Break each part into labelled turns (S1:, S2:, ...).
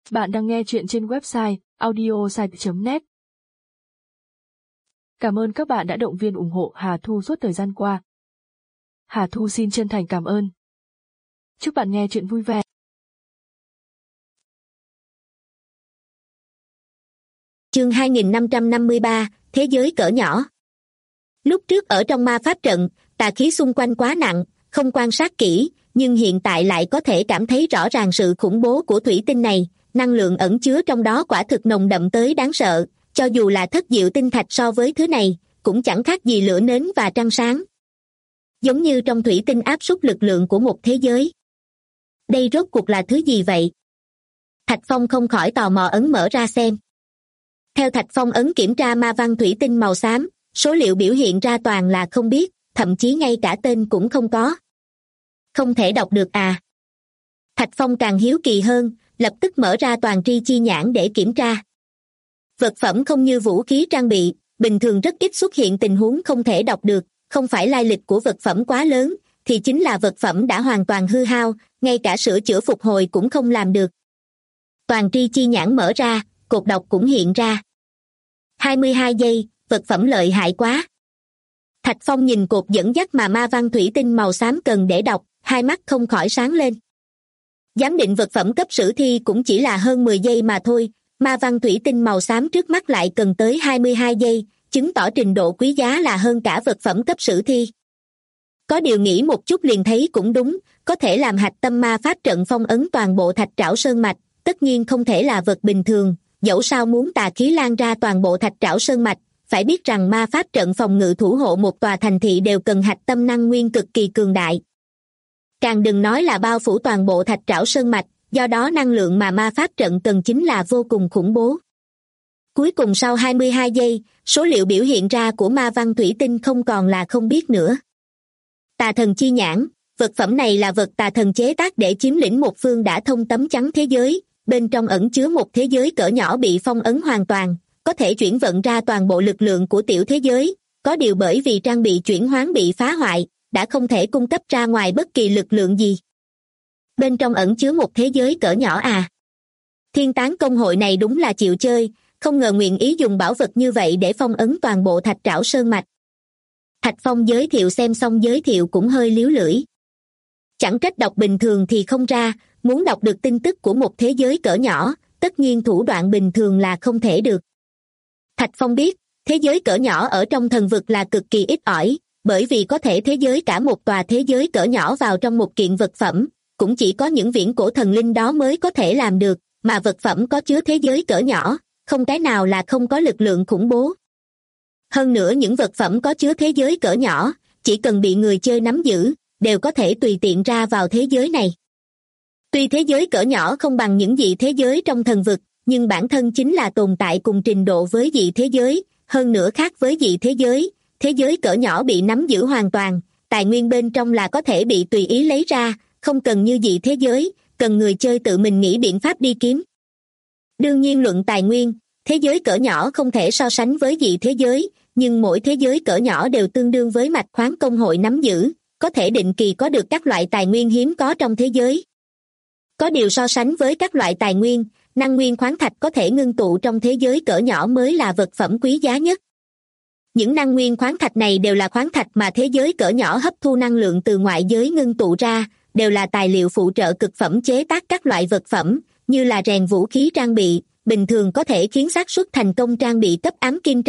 S1: Bạn đang nghe chuyện trên website audiosite.net. Cảm ơn các bạn đã động viên ủng hộ Hà Thu suốt thời gian qua. Hà Thu xin chân thành cảm ơn. Chúc bạn nghe chuyện vui vẻ.
S2: Chương 2553, Thế giới cỡ nhỏ. Lúc trước ở trong ma pháp trận, tà khí xung quanh quá nặng, không quan sát kỹ, nhưng hiện tại lại có thể cảm thấy rõ ràng sự khủng bố của thủy tinh này, năng lượng ẩn chứa trong đó quả thực nồng đậm tới đáng sợ, cho dù là thất diệu tinh thạch so với thứ này, cũng chẳng khác gì lửa nến và trăng sáng. Giống như trong thủy tinh áp suất lực lượng của một thế giới. Đây rốt cuộc là thứ gì vậy? Thạch Phong không khỏi tò mò ấn mở ra xem. Theo Thạch Phong ấn kiểm tra ma văn thủy tinh màu xám, số liệu biểu hiện ra toàn là không biết, thậm chí ngay cả tên cũng không có. Không thể đọc được à? Thạch Phong càng hiếu kỳ hơn, lập tức mở ra toàn tri chi nhãn để kiểm tra. Vật phẩm không như vũ khí trang bị, bình thường rất ít xuất hiện tình huống không thể đọc được, không phải lai lịch của vật phẩm quá lớn, thì chính là vật phẩm đã hoàn toàn hư hao, ngay cả sửa chữa phục hồi cũng không làm được. Toàn tri chi nhãn mở ra, cột đọc cũng hiện ra. 22 giây, vật phẩm lợi hại quá. Thạch Phong nhìn cột dẫn dắt mà ma văn thủy tinh màu xám cần để đọc, hai mắt không khỏi sáng lên. Giám định vật phẩm cấp sử thi cũng chỉ là hơn 10 giây mà thôi, ma văn thủy tinh màu xám trước mắt lại cần tới 22 giây, chứng tỏ trình độ quý giá là hơn cả vật phẩm cấp sử thi. Có điều nghĩ một chút liền thấy cũng đúng, có thể làm hạch tâm ma pháp trận phong ấn toàn bộ thạch trảo sơn mạch, tất nhiên không thể là vật bình thường, dẫu sao muốn tà khí lan ra toàn bộ thạch trảo sơn mạch, phải biết rằng ma pháp trận phòng ngự thủ hộ một tòa thành thị đều cần hạch tâm năng nguyên cực kỳ cường đại. Càng đừng nói là bao phủ toàn bộ thạch trảo sơn mạch, do đó năng lượng mà ma pháp trận cần chính là vô cùng khủng bố. Cuối cùng sau 22 giây, số liệu biểu hiện ra của ma văn thủy tinh không còn là không biết nữa. Tà thần chi nhãn, vật phẩm này là vật tà thần chế tác để chiếm lĩnh một phương đã thông tấm chắn thế giới, bên trong ẩn chứa một thế giới cỡ nhỏ bị phong ấn hoàn toàn, có thể chuyển vận ra toàn bộ lực lượng của tiểu thế giới, có điều bởi vì trang bị chuyển hoán bị phá hoại, đã không thể cung cấp ra ngoài bất kỳ lực lượng gì. Bên trong ẩn chứa một thế giới cỡ nhỏ à? Thiên tán công hội này đúng là chịu chơi, không ngờ nguyện ý dùng bảo vật như vậy để phong ấn toàn bộ thạch trảo sơn mạch. Thạch Phong giới thiệu xem xong giới thiệu cũng hơi líu lưỡi. Chẳng trách đọc bình thường thì không ra, muốn đọc được tin tức của một thế giới cỡ nhỏ, tất nhiên thủ đoạn bình thường là không thể được. Thạch Phong biết, thế giới cỡ nhỏ ở trong thần vực là cực kỳ ít ỏi, bởi vì có thể thế giới cả một tòa thế giới cỡ nhỏ vào trong một kiện vật phẩm, cũng chỉ có những viễn cổ thần linh đó mới có thể làm được, mà vật phẩm có chứa thế giới cỡ nhỏ, không cái nào là không có lực lượng khủng bố. Hơn nữa những vật phẩm có chứa thế giới cỡ nhỏ, chỉ cần bị người chơi nắm giữ, đều có thể tùy tiện ra vào thế giới này. Tuy thế giới cỡ nhỏ không bằng những dị thế giới trong thần vực, nhưng bản thân chính là tồn tại cùng trình độ với dị thế giới, hơn nữa khác với dị thế giới cỡ nhỏ bị nắm giữ hoàn toàn, tài nguyên bên trong là có thể bị tùy ý lấy ra, không cần như dị thế giới, cần người chơi tự mình nghĩ biện pháp đi kiếm. Đương nhiên luận tài nguyên, thế giới cỡ nhỏ không thể so sánh với dị thế giới, nhưng mỗi thế giới cỡ nhỏ đều tương đương với mạch khoáng công hội nắm giữ, có thể định kỳ có được các loại tài nguyên hiếm có trong thế giới. Có điều so sánh với các loại tài nguyên, năng nguyên khoáng thạch có thể ngưng tụ trong thế giới cỡ nhỏ mới là vật phẩm quý giá nhất. Những năng nguyên khoáng thạch này đều là khoáng thạch mà thế giới cỡ nhỏ hấp thu năng lượng từ ngoại giới ngưng tụ ra, đều là tài liệu phụ trợ cực phẩm chế tác các loại vật phẩm, như là rèn vũ khí trang bị, bình thường có thể khiến xác suất thành công trang bị cấp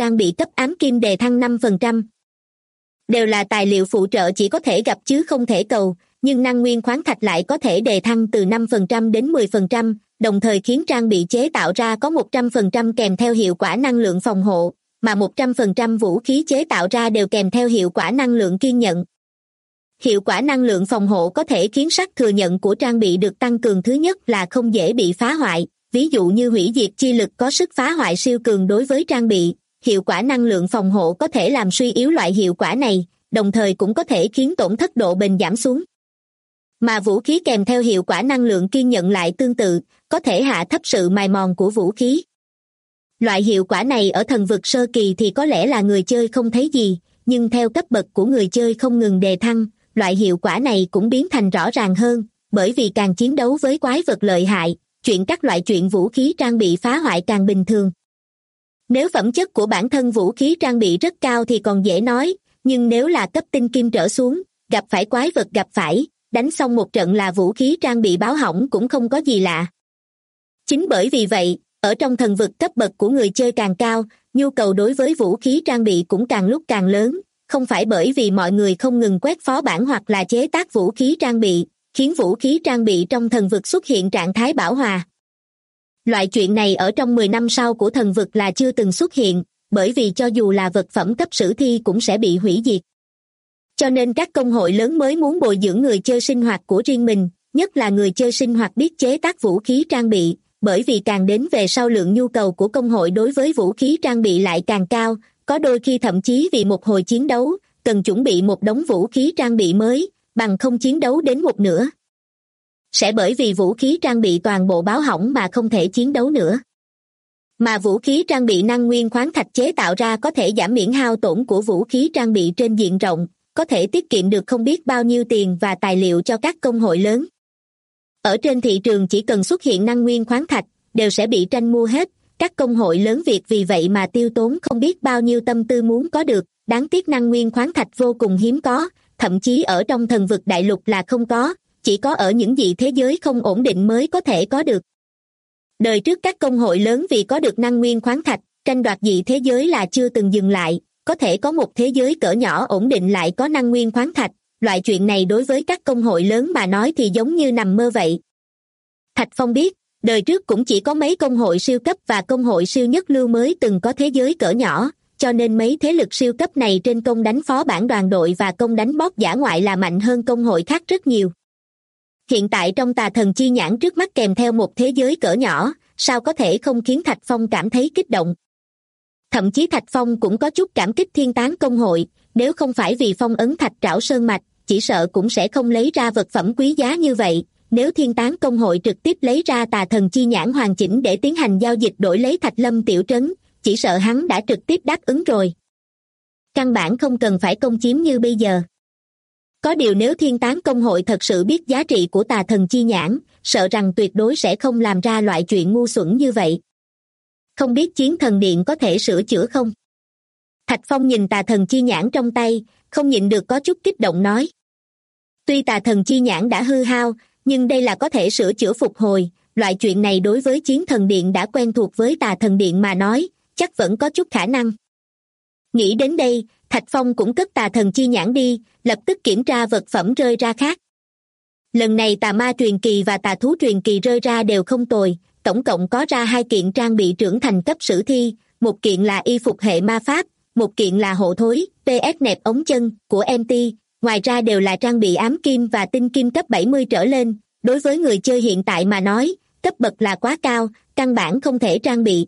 S2: ám kim đề thăng 5%. Đều là tài liệu phụ trợ chỉ có thể gặp chứ không thể cầu, nhưng năng nguyên khoáng thạch lại có thể đề thăng từ 5% đến 10%, đồng thời khiến trang bị chế tạo ra có 100% kèm theo hiệu quả năng lượng phòng hộ, mà 100% vũ khí chế tạo ra đều kèm theo hiệu quả năng lượng kiên nhận. Hiệu quả năng lượng phòng hộ có thể khiến sắc thừa nhận của trang bị được tăng cường, thứ nhất là không dễ bị phá hoại, ví dụ như hủy diệt chi lực có sức phá hoại siêu cường đối với trang bị, hiệu quả năng lượng phòng hộ có thể làm suy yếu loại hiệu quả này, đồng thời cũng có thể khiến tổn thất độ bền giảm xuống. Mà vũ khí kèm theo hiệu quả năng lượng kiên nhận lại tương tự, có thể hạ thấp sự mài mòn của vũ khí. Loại hiệu quả này ở thần vực sơ kỳ thì có lẽ là người chơi không thấy gì, nhưng theo cấp bậc của người chơi không ngừng đề thăng, loại hiệu quả này cũng biến thành rõ ràng hơn, bởi vì càng chiến đấu với quái vật lợi hại, chuyện các loại chuyện vũ khí trang bị phá hoại càng bình thường. Nếu phẩm chất của bản thân vũ khí trang bị rất cao thì còn dễ nói, nhưng nếu là cấp tinh kim trở xuống, gặp phải quái vật gặp phải, đánh xong một trận là vũ khí trang bị báo hỏng cũng không có gì lạ. Chính bởi vì vậy, ở trong thần vực cấp bậc của người chơi càng cao, nhu cầu đối với vũ khí trang bị cũng càng lúc càng lớn, không phải bởi vì mọi người không ngừng quét phó bản hoặc là chế tác vũ khí trang bị, khiến vũ khí trang bị trong thần vực xuất hiện trạng thái bão hòa. Loại chuyện này ở trong 10 năm sau của thần vực là chưa từng xuất hiện, bởi vì cho dù là vật phẩm cấp sử thi cũng sẽ bị hủy diệt. Cho nên các công hội lớn mới muốn bồi dưỡng người chơi sinh hoạt của riêng mình, nhất là người chơi sinh hoạt biết chế tác vũ khí trang bị, bởi vì càng đến về sau lượng nhu cầu của công hội đối với vũ khí trang bị lại càng cao, có đôi khi thậm chí vì một hồi chiến đấu, cần chuẩn bị một đống vũ khí trang bị mới, bằng không chiến đấu đến một nửa. Sẽ bởi vì vũ khí trang bị toàn bộ báo hỏng mà không thể chiến đấu nữa. Mà vũ khí trang bị năng nguyên khoáng thạch chế tạo ra có thể giảm miễn hao tổn của vũ khí trang bị trên diện rộng, có thể tiết kiệm được không biết bao nhiêu tiền và tài liệu cho các công hội lớn. Ở trên thị trường chỉ cần xuất hiện năng nguyên khoáng thạch, đều sẽ bị tranh mua hết, các công hội lớn Việt vì vậy mà tiêu tốn không biết bao nhiêu tâm tư muốn có được, đáng tiếc năng nguyên khoáng thạch vô cùng hiếm có, thậm chí ở trong thần vực đại lục là không có, chỉ có ở những dị thế giới không ổn định mới có thể có được. Đời trước các công hội lớn vì có được năng nguyên khoáng thạch, tranh đoạt dị thế giới là chưa từng dừng lại, có thể có một thế giới cỡ nhỏ ổn định lại có năng nguyên khoáng thạch, loại chuyện này đối với các công hội lớn mà nói thì giống như nằm mơ vậy. Thạch Phong biết, đời trước cũng chỉ có mấy công hội siêu cấp và công hội siêu nhất lưu mới từng có thế giới cỡ nhỏ, cho nên mấy thế lực siêu cấp này trên công đánh phó bản đoàn đội và công đánh boss dã ngoại là mạnh hơn công hội khác rất nhiều. Hiện tại trong Tà Thần Chi Nhãn trước mắt kèm theo một thế giới cỡ nhỏ, sao có thể không khiến Thạch Phong cảm thấy kích động. Thậm chí Thạch Phong cũng có chút cảm kích Thiên Tán công hội, nếu không phải vì phong ấn Thạch Trảo Sơn Mạch, chỉ sợ cũng sẽ không lấy ra vật phẩm quý giá như vậy. Nếu Thiên Tán công hội trực tiếp lấy ra Tà Thần Chi Nhãn hoàn chỉnh để tiến hành giao dịch đổi lấy Thạch Lâm tiểu trấn, chỉ sợ hắn đã trực tiếp đáp ứng rồi. Căn bản không cần phải công chiếm như bây giờ. Có điều nếu Thiên Tán công hội thật sự biết giá trị của Tà Thần Chi Nhãn, sợ rằng tuyệt đối sẽ không làm ra loại chuyện ngu xuẩn như vậy. Không biết Chiến Thần Điện có thể sửa chữa không? Thạch Phong nhìn Tà Thần Chi Nhãn trong tay, không nhịn được có chút kích động nói. Tuy Tà Thần Chi Nhãn đã hư hao, nhưng đây là có thể sửa chữa phục hồi, loại chuyện này đối với Chiến Thần Điện đã quen thuộc với Tà Thần Điện mà nói, chắc vẫn có chút khả năng. Nghĩ đến đây, Thạch Phong cũng cất Tà Thần Chi Nhãn đi, lập tức kiểm tra vật phẩm rơi ra khác. Lần này Tà Ma truyền kỳ và Tà Thú truyền kỳ rơi ra đều không tồi, tổng cộng có ra 2 kiện trang bị trưởng thành cấp sử thi, một kiện là y phục hệ ma pháp, một kiện là hộ thối, PS nẹp ống chân của MT, ngoài ra đều là trang bị ám kim và tinh kim cấp 70 trở lên, đối với người chơi hiện tại mà nói, cấp bậc là quá cao, căn bản không thể trang bị.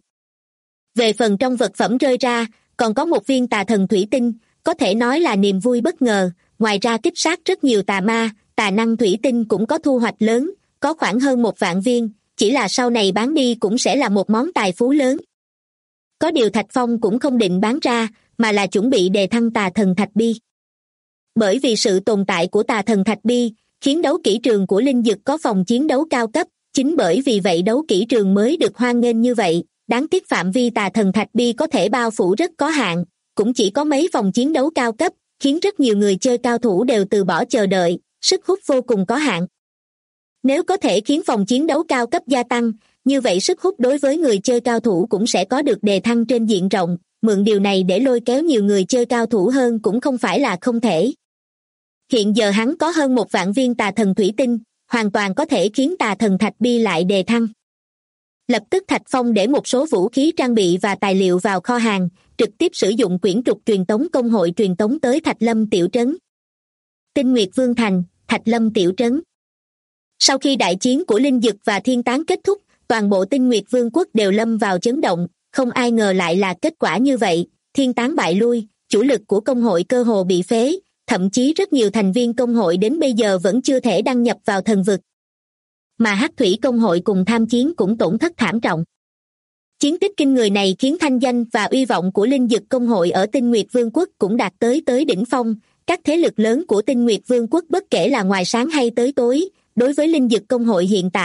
S2: Về phần trong vật phẩm rơi ra, còn có một viên Tà Thần Thủy Tinh, có thể nói là niềm vui bất ngờ, ngoài ra kích sát rất nhiều tà ma, tà năng thủy tinh cũng có thu hoạch lớn, có khoảng hơn 1 vạn viên, chỉ là sau này bán đi cũng sẽ là một món tài phú lớn. Có điều Thạch Phong cũng không định bán ra, mà là chuẩn bị đề thăng Tà Thần Thạch Bi. Bởi vì sự tồn tại của Tà Thần Thạch Bi, khiến đấu kỹ trường của Linh Dực có phòng chiến đấu cao cấp, chính bởi vì vậy đấu kỹ trường mới được hoan nghênh như vậy, đáng tiếc phạm vi Tà Thần Thạch Bi có thể bao phủ rất có hạn, cũng chỉ có mấy phòng chiến đấu cao cấp, khiến rất nhiều người chơi cao thủ đều từ bỏ chờ đợi, sức hút vô cùng có hạn. Nếu có thể khiến phòng chiến đấu cao cấp gia tăng, như vậy sức hút đối với người chơi cao thủ cũng sẽ có được đề thăng trên diện rộng, mượn điều này để lôi kéo nhiều người chơi cao thủ hơn cũng không phải là không thể. Hiện giờ hắn có hơn 1 vạn viên Tà Thần Thủy Tinh, hoàn toàn có thể khiến Tà Thần Thạch Bi lại đề thăng. Lập tức Thạch Phong để một số vũ khí trang bị và tài liệu vào kho hàng, trực tiếp sử dụng quyển trục truyền tống công hội truyền tống tới Thạch Lâm tiểu trấn. Tinh Nguyệt Vương Thành, Thạch Lâm tiểu trấn. Sau khi đại chiến của Linh Dực và Thiên Tán kết thúc, toàn bộ Tinh Nguyệt Vương quốc đều lâm vào chấn động, không ai ngờ lại là kết quả như vậy, Thiên Tán bại lui, chủ lực của công hội cơ hồ bị phế, thậm chí rất nhiều thành viên công hội đến bây giờ vẫn chưa thể đăng nhập vào thần vực. Mà Hắc Thủy công hội cùng tham chiến cũng tổn thất thảm trọng. Chiến tích kinh người này khiến thanh danh và uy vọng của Linh Dực công hội ở Tinh Nguyệt Vương quốc cũng đạt tới đỉnh phong, các thế lực lớn của Tinh Nguyệt Vương quốc bất kể là ngoài sáng hay tới tối, đối với Linh Dực công hội hiện tại,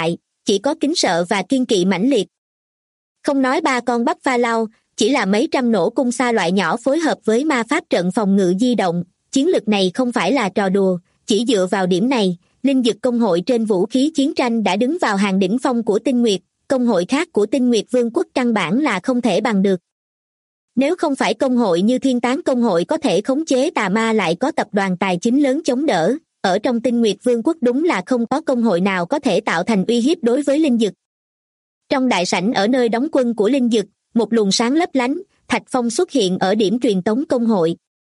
S2: chỉ có kính sợ và kiên kỵ mãnh liệt. Không nói 3 con bắp pha lao, chỉ là mấy trăm nổ cung xa loại nhỏ phối hợp với ma pháp trận phòng ngự di động, chiến lực này không phải là trò đùa. Chỉ dựa vào điểm này, linh dực công hội trên vũ khí chiến tranh đã đứng vào hàng đỉnh phong của Tinh Nguyệt, công hội khác của Tinh Nguyệt Vương quốc căn bản là không thể bằng được. Nếu không phải công hội như Thiên Tán công hội có thể khống chế tà ma lại có tập đoàn tài chính lớn chống đỡ, ở trong Tinh Nguyệt Vương quốc đúng là không có công hội nào có thể tạo thành uy hiếp đối với linh dực. Trong đại sảnh ở nơi đóng quân của linh dực, một luồng sáng lấp lánh, thạch phong xuất hiện ở điểm truyền tống công hội.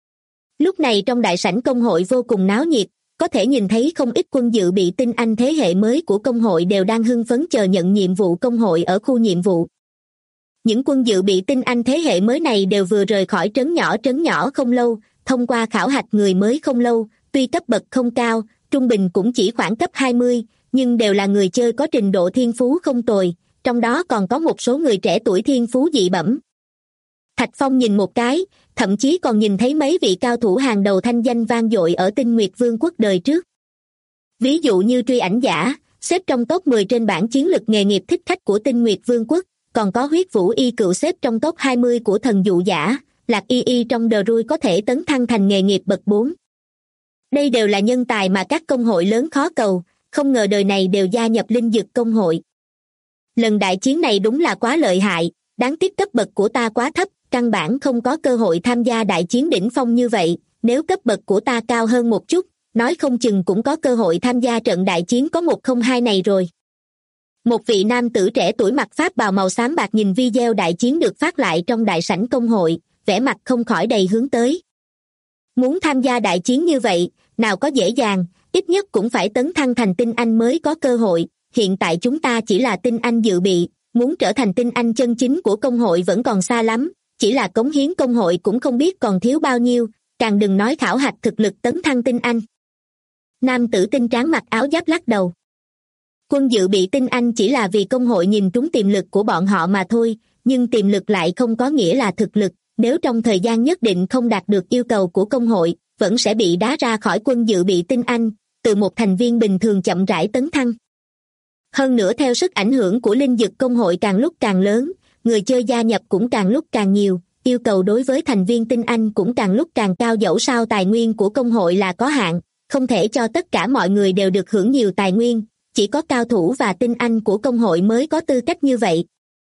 S2: Lúc này trong đại sảnh công hội vô cùng náo nhiệt, có thể nhìn thấy không ít quân dự bị tinh anh thế hệ mới của công hội đều đang hưng phấn chờ nhận nhiệm vụ công hội ở khu nhiệm vụ. Những quân dự bị tinh anh thế hệ mới này đều vừa rời khỏi trấn nhỏ không lâu, thông qua khảo hạch người mới không lâu, tuy cấp bậc không cao, trung bình cũng chỉ khoảng cấp 20, nhưng đều là người chơi có trình độ thiên phú không tồi, trong đó còn có một số người trẻ tuổi thiên phú dị bẩm. Thạch Phong nhìn một cái, thậm chí còn nhìn thấy mấy vị cao thủ hàng đầu thanh danh vang dội ở Tinh Nguyệt Vương quốc đời trước. Ví dụ như Truy Ảnh Giả, xếp trong top 10 trên bảng chiến lực nghề nghiệp thích khách của Tinh Nguyệt Vương quốc, còn có Huyết Vũ Y Cựu xếp trong top 20 của Thần Dụ Giả, Lạc Y trong The Rui có thể tấn thăng thành nghề nghiệp bậc 4. Đây đều là nhân tài mà các công hội lớn khó cầu, không ngờ đời này đều gia nhập linh dực công hội. Lần đại chiến này đúng là quá lợi hại, đáng tiếc cấp bậc của ta quá thấp, căn bản không có cơ hội tham gia đại chiến đỉnh phong như vậy, nếu cấp bậc của ta cao hơn một chút, nói không chừng cũng có cơ hội tham gia trận đại chiến có 102 này rồi. Một vị nam tử trẻ tuổi mặc pháp bào màu xám bạc nhìn video đại chiến được phát lại trong đại sảnh công hội, vẻ mặt không khỏi đầy hướng tới. Muốn tham gia đại chiến như vậy, nào có dễ dàng, ít nhất cũng phải tấn thăng thành tinh anh mới có cơ hội, hiện tại chúng ta chỉ là tinh anh dự bị, muốn trở thành tinh anh chân chính của công hội vẫn còn xa lắm, chỉ là cống hiến công hội cũng không biết còn thiếu bao nhiêu, càng đừng nói khảo hạch thực lực tấn thăng tinh anh. Nam tử tinh tráng mặc áo giáp lắc đầu. Quân dự bị tinh anh chỉ là vì công hội nhìn trúng tiềm lực của bọn họ mà thôi, nhưng tiềm lực lại không có nghĩa là thực lực, nếu trong thời gian nhất định không đạt được yêu cầu của công hội, vẫn sẽ bị đá ra khỏi quân dự bị tinh anh, từ một thành viên bình thường chậm rãi tấn thăng. Hơn nữa theo sức ảnh hưởng của linh dực công hội càng lúc càng lớn, người chơi gia nhập cũng càng lúc càng nhiều, yêu cầu đối với thành viên tinh anh cũng càng lúc càng cao dẫu sao tài nguyên của công hội là có hạn, không thể cho tất cả mọi người đều được hưởng nhiều tài nguyên, chỉ có cao thủ và tinh anh của công hội mới có tư cách như vậy.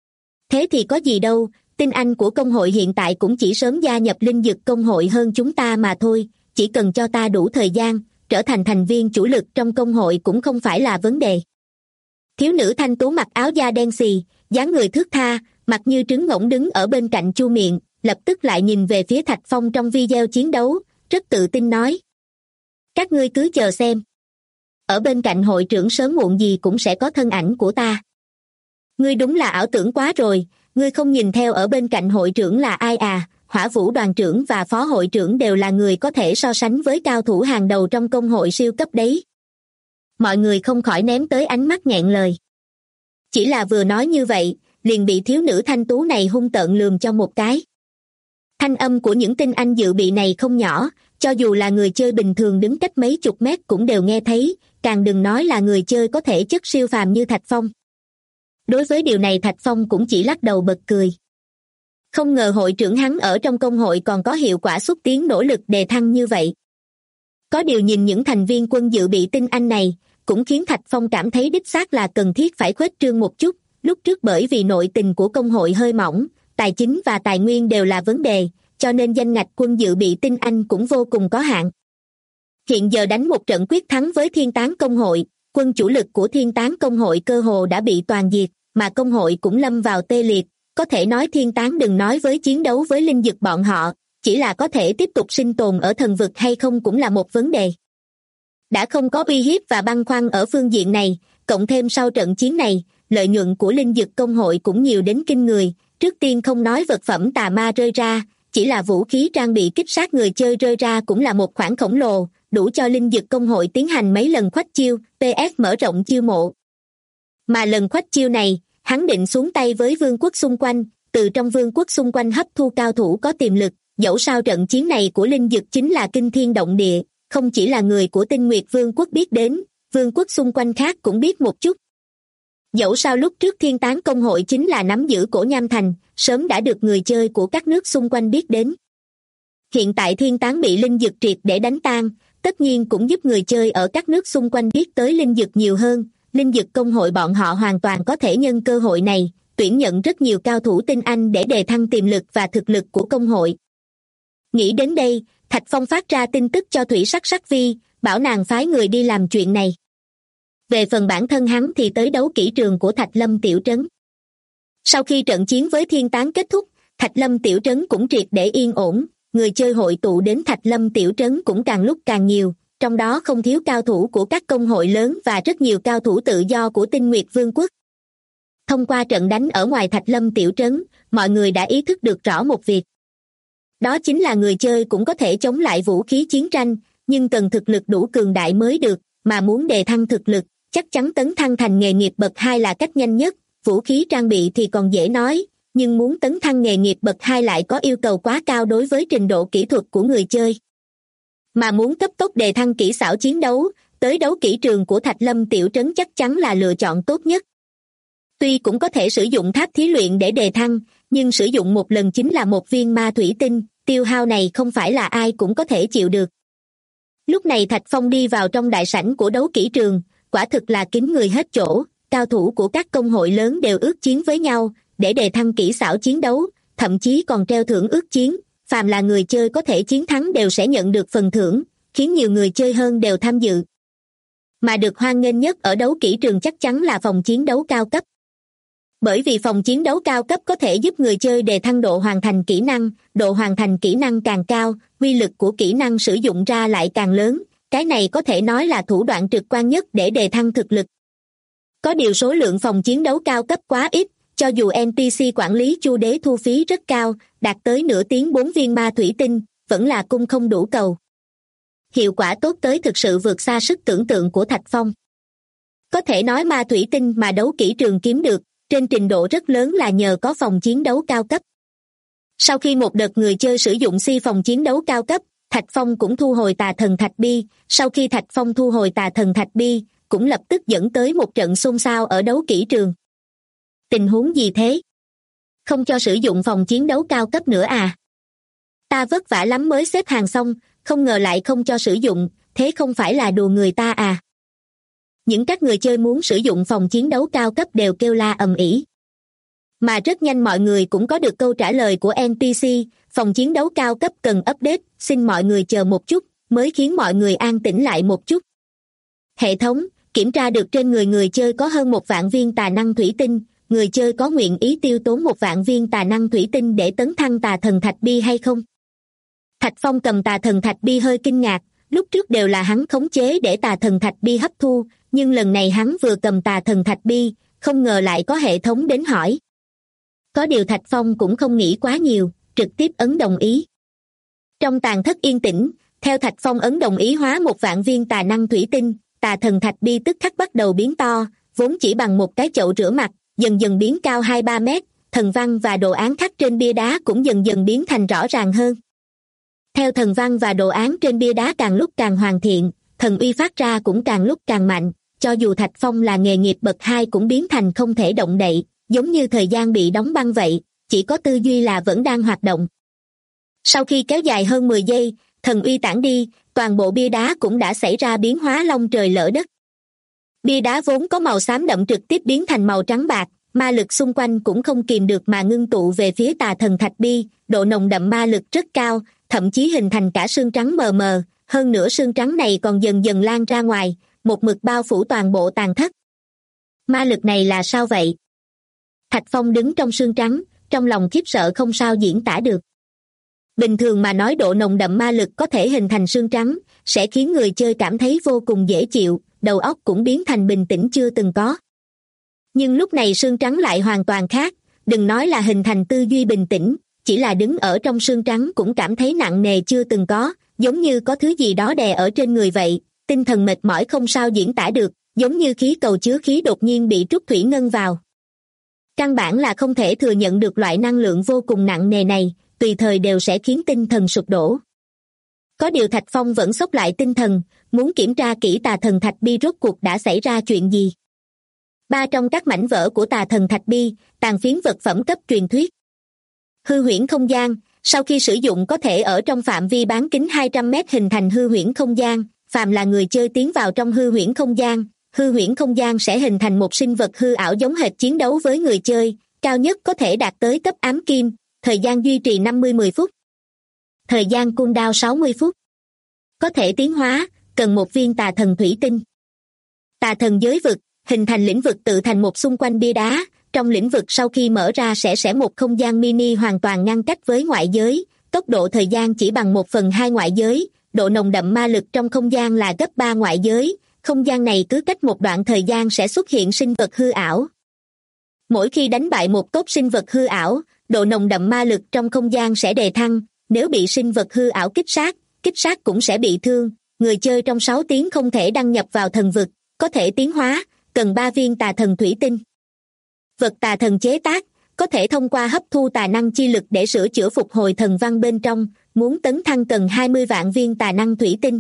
S2: Thế thì có gì đâu, tinh anh của công hội hiện tại cũng chỉ sớm gia nhập linh dực công hội hơn chúng ta mà thôi, chỉ cần cho ta đủ thời gian, trở thành thành viên chủ lực trong công hội cũng không phải là vấn đề. Thiếu nữ thanh tú mặc áo da đen xì, dáng người thướt tha, mặt như trứng ngỗng đứng ở bên cạnh Chu Miệng, lập tức lại nhìn về phía Thạch Phong trong video chiến đấu, rất tự tin nói. Các ngươi cứ chờ xem. Ở bên cạnh hội trưởng sớm muộn gì cũng sẽ có thân ảnh của ta. Ngươi đúng là ảo tưởng quá rồi, ngươi không nhìn theo ở bên cạnh hội trưởng là ai à, Hỏa Vũ đoàn trưởng và phó hội trưởng đều là người có thể so sánh với cao thủ hàng đầu trong công hội siêu cấp đấy. Mọi người không khỏi ném tới ánh mắt nghẹn lời. Chỉ là vừa nói như vậy, liền bị thiếu nữ thanh tú này hung tợn lườm cho một cái. Thanh âm của những tinh anh dự bị này không nhỏ, cho dù là người chơi bình thường đứng cách mấy chục mét cũng đều nghe thấy, càng đừng nói là người chơi có thể chất siêu phàm như Thạch Phong. Đối với điều này Thạch Phong cũng chỉ lắc đầu bật cười. Không ngờ hội trưởng hắn ở trong công hội còn có hiệu quả xúc tiến nỗ lực đề thăng như vậy. Có điều nhìn những thành viên quân dự bị tinh anh này, cũng khiến Thạch Phong cảm thấy đích xác là cần thiết phải khuếch trương một chút, lúc trước bởi vì nội tình của công hội hơi mỏng, tài chính và tài nguyên đều là vấn đề, cho nên danh ngạch quân dự bị tinh anh cũng vô cùng có hạn. Hiện giờ đánh một trận quyết thắng với Thiên Tán công hội, quân chủ lực của Thiên Tán công hội cơ hồ đã bị toàn diệt, mà công hội cũng lâm vào tê liệt, có thể nói Thiên Tán đừng nói với chiến đấu với linh dực bọn họ, chỉ là có thể tiếp tục sinh tồn ở thần vực hay không cũng là một vấn đề. Đã không có uy hiếp và băn khoăn ở phương diện này, cộng thêm sau trận chiến này, lợi nhuận của linh dực công hội cũng nhiều đến kinh người, trước tiên không nói vật phẩm tà ma rơi ra, chỉ là vũ khí trang bị kích sát người chơi rơi ra cũng là một khoản khổng lồ, đủ cho linh dực công hội tiến hành mấy lần khoách chiêu, PS mở rộng chiêu mộ. Mà lần khoách chiêu này, hắn định xuống tay với vương quốc xung quanh, từ trong vương quốc xung quanh hấp thu cao thủ có tiềm lực, dẫu sao trận chiến này của linh dực chính là kinh thiên động địa, không chỉ là người của Tinh Nguyệt Vương quốc biết đến, vương quốc xung quanh khác cũng biết một chút. Dẫu sao lúc trước Thiên Tán Công hội chính là nắm giữ Cổ Nham Thành, sớm đã được người chơi của các nước xung quanh biết đến. Hiện tại Thiên Tán bị linh dực triệt để đánh tan, tất nhiên cũng giúp người chơi ở các nước xung quanh biết tới linh dực nhiều hơn. Linh dực công hội bọn họ hoàn toàn có thể nhân cơ hội này, tuyển nhận rất nhiều cao thủ tinh anh để đề thăng tiềm lực và thực lực của công hội. Nghĩ đến đây, Thạch Phong phát ra tin tức cho Thủy Sắc Sắc Vi, bảo nàng phái người đi làm chuyện này. Về phần bản thân hắn thì tới đấu kỹ trường của Thạch Lâm Tiểu Trấn. Sau khi trận chiến với Thiên Tán kết thúc, Thạch Lâm Tiểu Trấn cũng triệt để yên ổn, người chơi hội tụ đến Thạch Lâm Tiểu Trấn cũng càng lúc càng nhiều, trong đó không thiếu cao thủ của các công hội lớn và rất nhiều cao thủ tự do của Tinh Nguyệt Vương quốc. Thông qua trận đánh ở ngoài Thạch Lâm Tiểu Trấn, mọi người đã ý thức được rõ một việc. Đó chính là người chơi cũng có thể chống lại vũ khí chiến tranh, nhưng cần thực lực đủ cường đại mới được, mà muốn đề thăng thực lực, chắc chắn tấn thăng thành nghề nghiệp bậc 2 là cách nhanh nhất. Vũ khí trang bị thì còn dễ nói, nhưng muốn tấn thăng nghề nghiệp bậc 2 lại có yêu cầu quá cao đối với trình độ kỹ thuật của người chơi. Mà muốn cấp tốc đề thăng kỹ xảo chiến đấu, tới đấu kỹ trường của Thạch Lâm Tiểu Trấn chắc chắn là lựa chọn tốt nhất. Tuy cũng có thể sử dụng tháp thí luyện để đề thăng, nhưng sử dụng một lần chính là một viên ma thủy tinh, tiêu hao này không phải là ai cũng có thể chịu được. Lúc này Thạch Phong đi vào trong đại sảnh của đấu kỹ trường, quả thực là kín người hết chỗ, cao thủ của các công hội lớn đều ước chiến với nhau, để đề thăng kỹ xảo chiến đấu, thậm chí còn treo thưởng ước chiến, phàm là người chơi có thể chiến thắng đều sẽ nhận được phần thưởng, khiến nhiều người chơi hơn đều tham dự. Mà được hoan nghênh nhất ở đấu kỹ trường chắc chắn là phòng chiến đấu cao cấp. Bởi vì phòng chiến đấu cao cấp có thể giúp người chơi đề thăng độ hoàn thành kỹ năng, độ hoàn thành kỹ năng càng cao, uy lực của kỹ năng sử dụng ra lại càng lớn, cái này có thể nói là thủ đoạn trực quan nhất để đề thăng thực lực. Có điều số lượng phòng chiến đấu cao cấp quá ít, cho dù NPC quản lý Chu Đế thu phí rất cao, đạt tới nửa tiếng 4 viên ma thủy tinh, vẫn là cung không đủ cầu. Hiệu quả tốt tới thực sự vượt xa sức tưởng tượng của Thạch Phong. Có thể nói ma thủy tinh mà đấu kỹ trường kiếm được, trên trình độ rất lớn là nhờ có phòng chiến đấu cao cấp. Sau khi một đợt người chơi sử dụng phòng chiến đấu cao cấp, Thạch Phong cũng thu hồi tà thần Thạch Bi. Sau khi Thạch Phong thu hồi tà thần Thạch Bi, cũng lập tức dẫn tới một trận xôn xao ở đấu kỹ trường. Tình huống gì thế? Không cho sử dụng phòng chiến đấu cao cấp nữa à? Ta vất vả lắm mới xếp hàng xong, không ngờ lại không cho sử dụng, thế không phải là đùa người ta à? Những các người chơi muốn sử dụng phòng chiến đấu cao cấp đều kêu la ầm ĩ. Mà rất nhanh mọi người cũng có được câu trả lời của NPC, phòng chiến đấu cao cấp cần update, xin mọi người chờ một chút, mới khiến mọi người an tĩnh lại một chút. Hệ thống, kiểm tra được trên người chơi có hơn 1 vạn viên tà năng thủy tinh, người chơi có nguyện ý tiêu tốn 1 vạn viên tà năng thủy tinh để tấn thăng tà thần Thạch Bi hay không? Thạch Phong cầm tà thần Thạch Bi hơi kinh ngạc, lúc trước đều là hắn khống chế để tà thần Thạch Bi hấp thu, nhưng lần này hắn vừa cầm tà thần Thạch Bi, không ngờ lại có hệ thống đến hỏi. Có điều Thạch Phong cũng không nghĩ quá nhiều, trực tiếp ấn đồng ý. Trong tàn thất yên tĩnh, theo Thạch Phong ấn đồng ý hóa 1 vạn viên tà năng thủy tinh, tà thần Thạch Bi tức khắc bắt đầu biến to, vốn chỉ bằng một cái chậu rửa mặt, dần dần biến cao 2-3 mét, thần văn và đồ án khắc trên bia đá cũng dần dần biến thành rõ ràng hơn. Theo thần văn và đồ án trên bia đá càng lúc càng hoàn thiện, thần uy phát ra cũng càng lúc càng mạnh, cho dù Thạch Phong là nghề nghiệp bậc 2 cũng biến thành không thể động đậy, giống như thời gian bị đóng băng vậy, chỉ có tư duy là vẫn đang hoạt động. Sau khi kéo dài hơn 10 giây, thần uy tản đi, toàn bộ bia đá cũng đã xảy ra biến hóa long trời lở đất. Bia đá vốn có màu xám đậm trực tiếp biến thành màu trắng bạc, ma lực xung quanh cũng không kìm được mà ngưng tụ về phía tà thần Thạch Bi, độ nồng đậm ma lực rất cao, thậm chí hình thành cả sương trắng mờ mờ, hơn nữa sương trắng này còn dần dần lan ra ngoài, một mực bao phủ toàn bộ tàn thất. Ma lực này là sao vậy? Thạch Phong đứng trong sương trắng, trong lòng khiếp sợ không sao diễn tả được. Bình thường mà nói độ nồng đậm ma lực có thể hình thành sương trắng, sẽ khiến người chơi cảm thấy vô cùng dễ chịu, đầu óc cũng biến thành bình tĩnh chưa từng có. Nhưng lúc này sương trắng lại hoàn toàn khác, đừng nói là hình thành tư duy bình tĩnh, chỉ là đứng ở trong sương trắng cũng cảm thấy nặng nề chưa từng có, giống như có thứ gì đó đè ở trên người vậy, tinh thần mệt mỏi không sao diễn tả được, giống như khí cầu chứa khí đột nhiên bị trút thủy ngân vào. Căn bản là không thể thừa nhận được loại năng lượng vô cùng nặng nề này, tùy thời đều sẽ khiến tinh thần sụp đổ. Có điều Thạch Phong vẫn xốc lại tinh thần, muốn kiểm tra kỹ tà thần Thạch Bi rốt cuộc đã xảy ra chuyện gì. Ba trong các mảnh vỡ của tà thần thạch bi, tàn phiến vật phẩm cấp truyền thuyết. Hư huyễn không gian, sau khi sử dụng có thể ở trong phạm vi bán kính 200 mét hình thành hư huyễn không gian, phàm là người chơi tiến vào trong hư huyễn không gian sẽ hình thành một sinh vật hư ảo giống hệt chiến đấu với người chơi, cao nhất có thể đạt tới cấp ám kim, thời gian duy trì 50-10 phút. Thời gian cooldown 60 phút. Có thể tiến hóa, cần một viên tà thần thủy tinh. Tà thần giới vực, hình thành lĩnh vực tự thành một xung quanh bia đá, trong lĩnh vực sau khi mở ra sẽ một không gian mini hoàn toàn ngăn cách với ngoại giới, tốc độ thời gian chỉ bằng 1/2 ngoại giới, độ nồng đậm ma lực trong không gian là gấp 3 ngoại giới, không gian này cứ cách một đoạn thời gian sẽ xuất hiện sinh vật hư ảo. Mỗi khi đánh bại một cốt sinh vật hư ảo, độ nồng đậm ma lực trong không gian sẽ đề thăng, nếu bị sinh vật hư ảo kích sát cũng sẽ bị thương, người chơi trong 6 tiếng không thể đăng nhập vào thần vực, có thể tiến hóa, cần 3 viên tà thần thủy tinh. Vật tà thần chế tác, có thể thông qua hấp thu tà năng chi lực để sửa chữa phục hồi thần văn bên trong, muốn tấn thăng cần 20 vạn viên tà năng thủy tinh.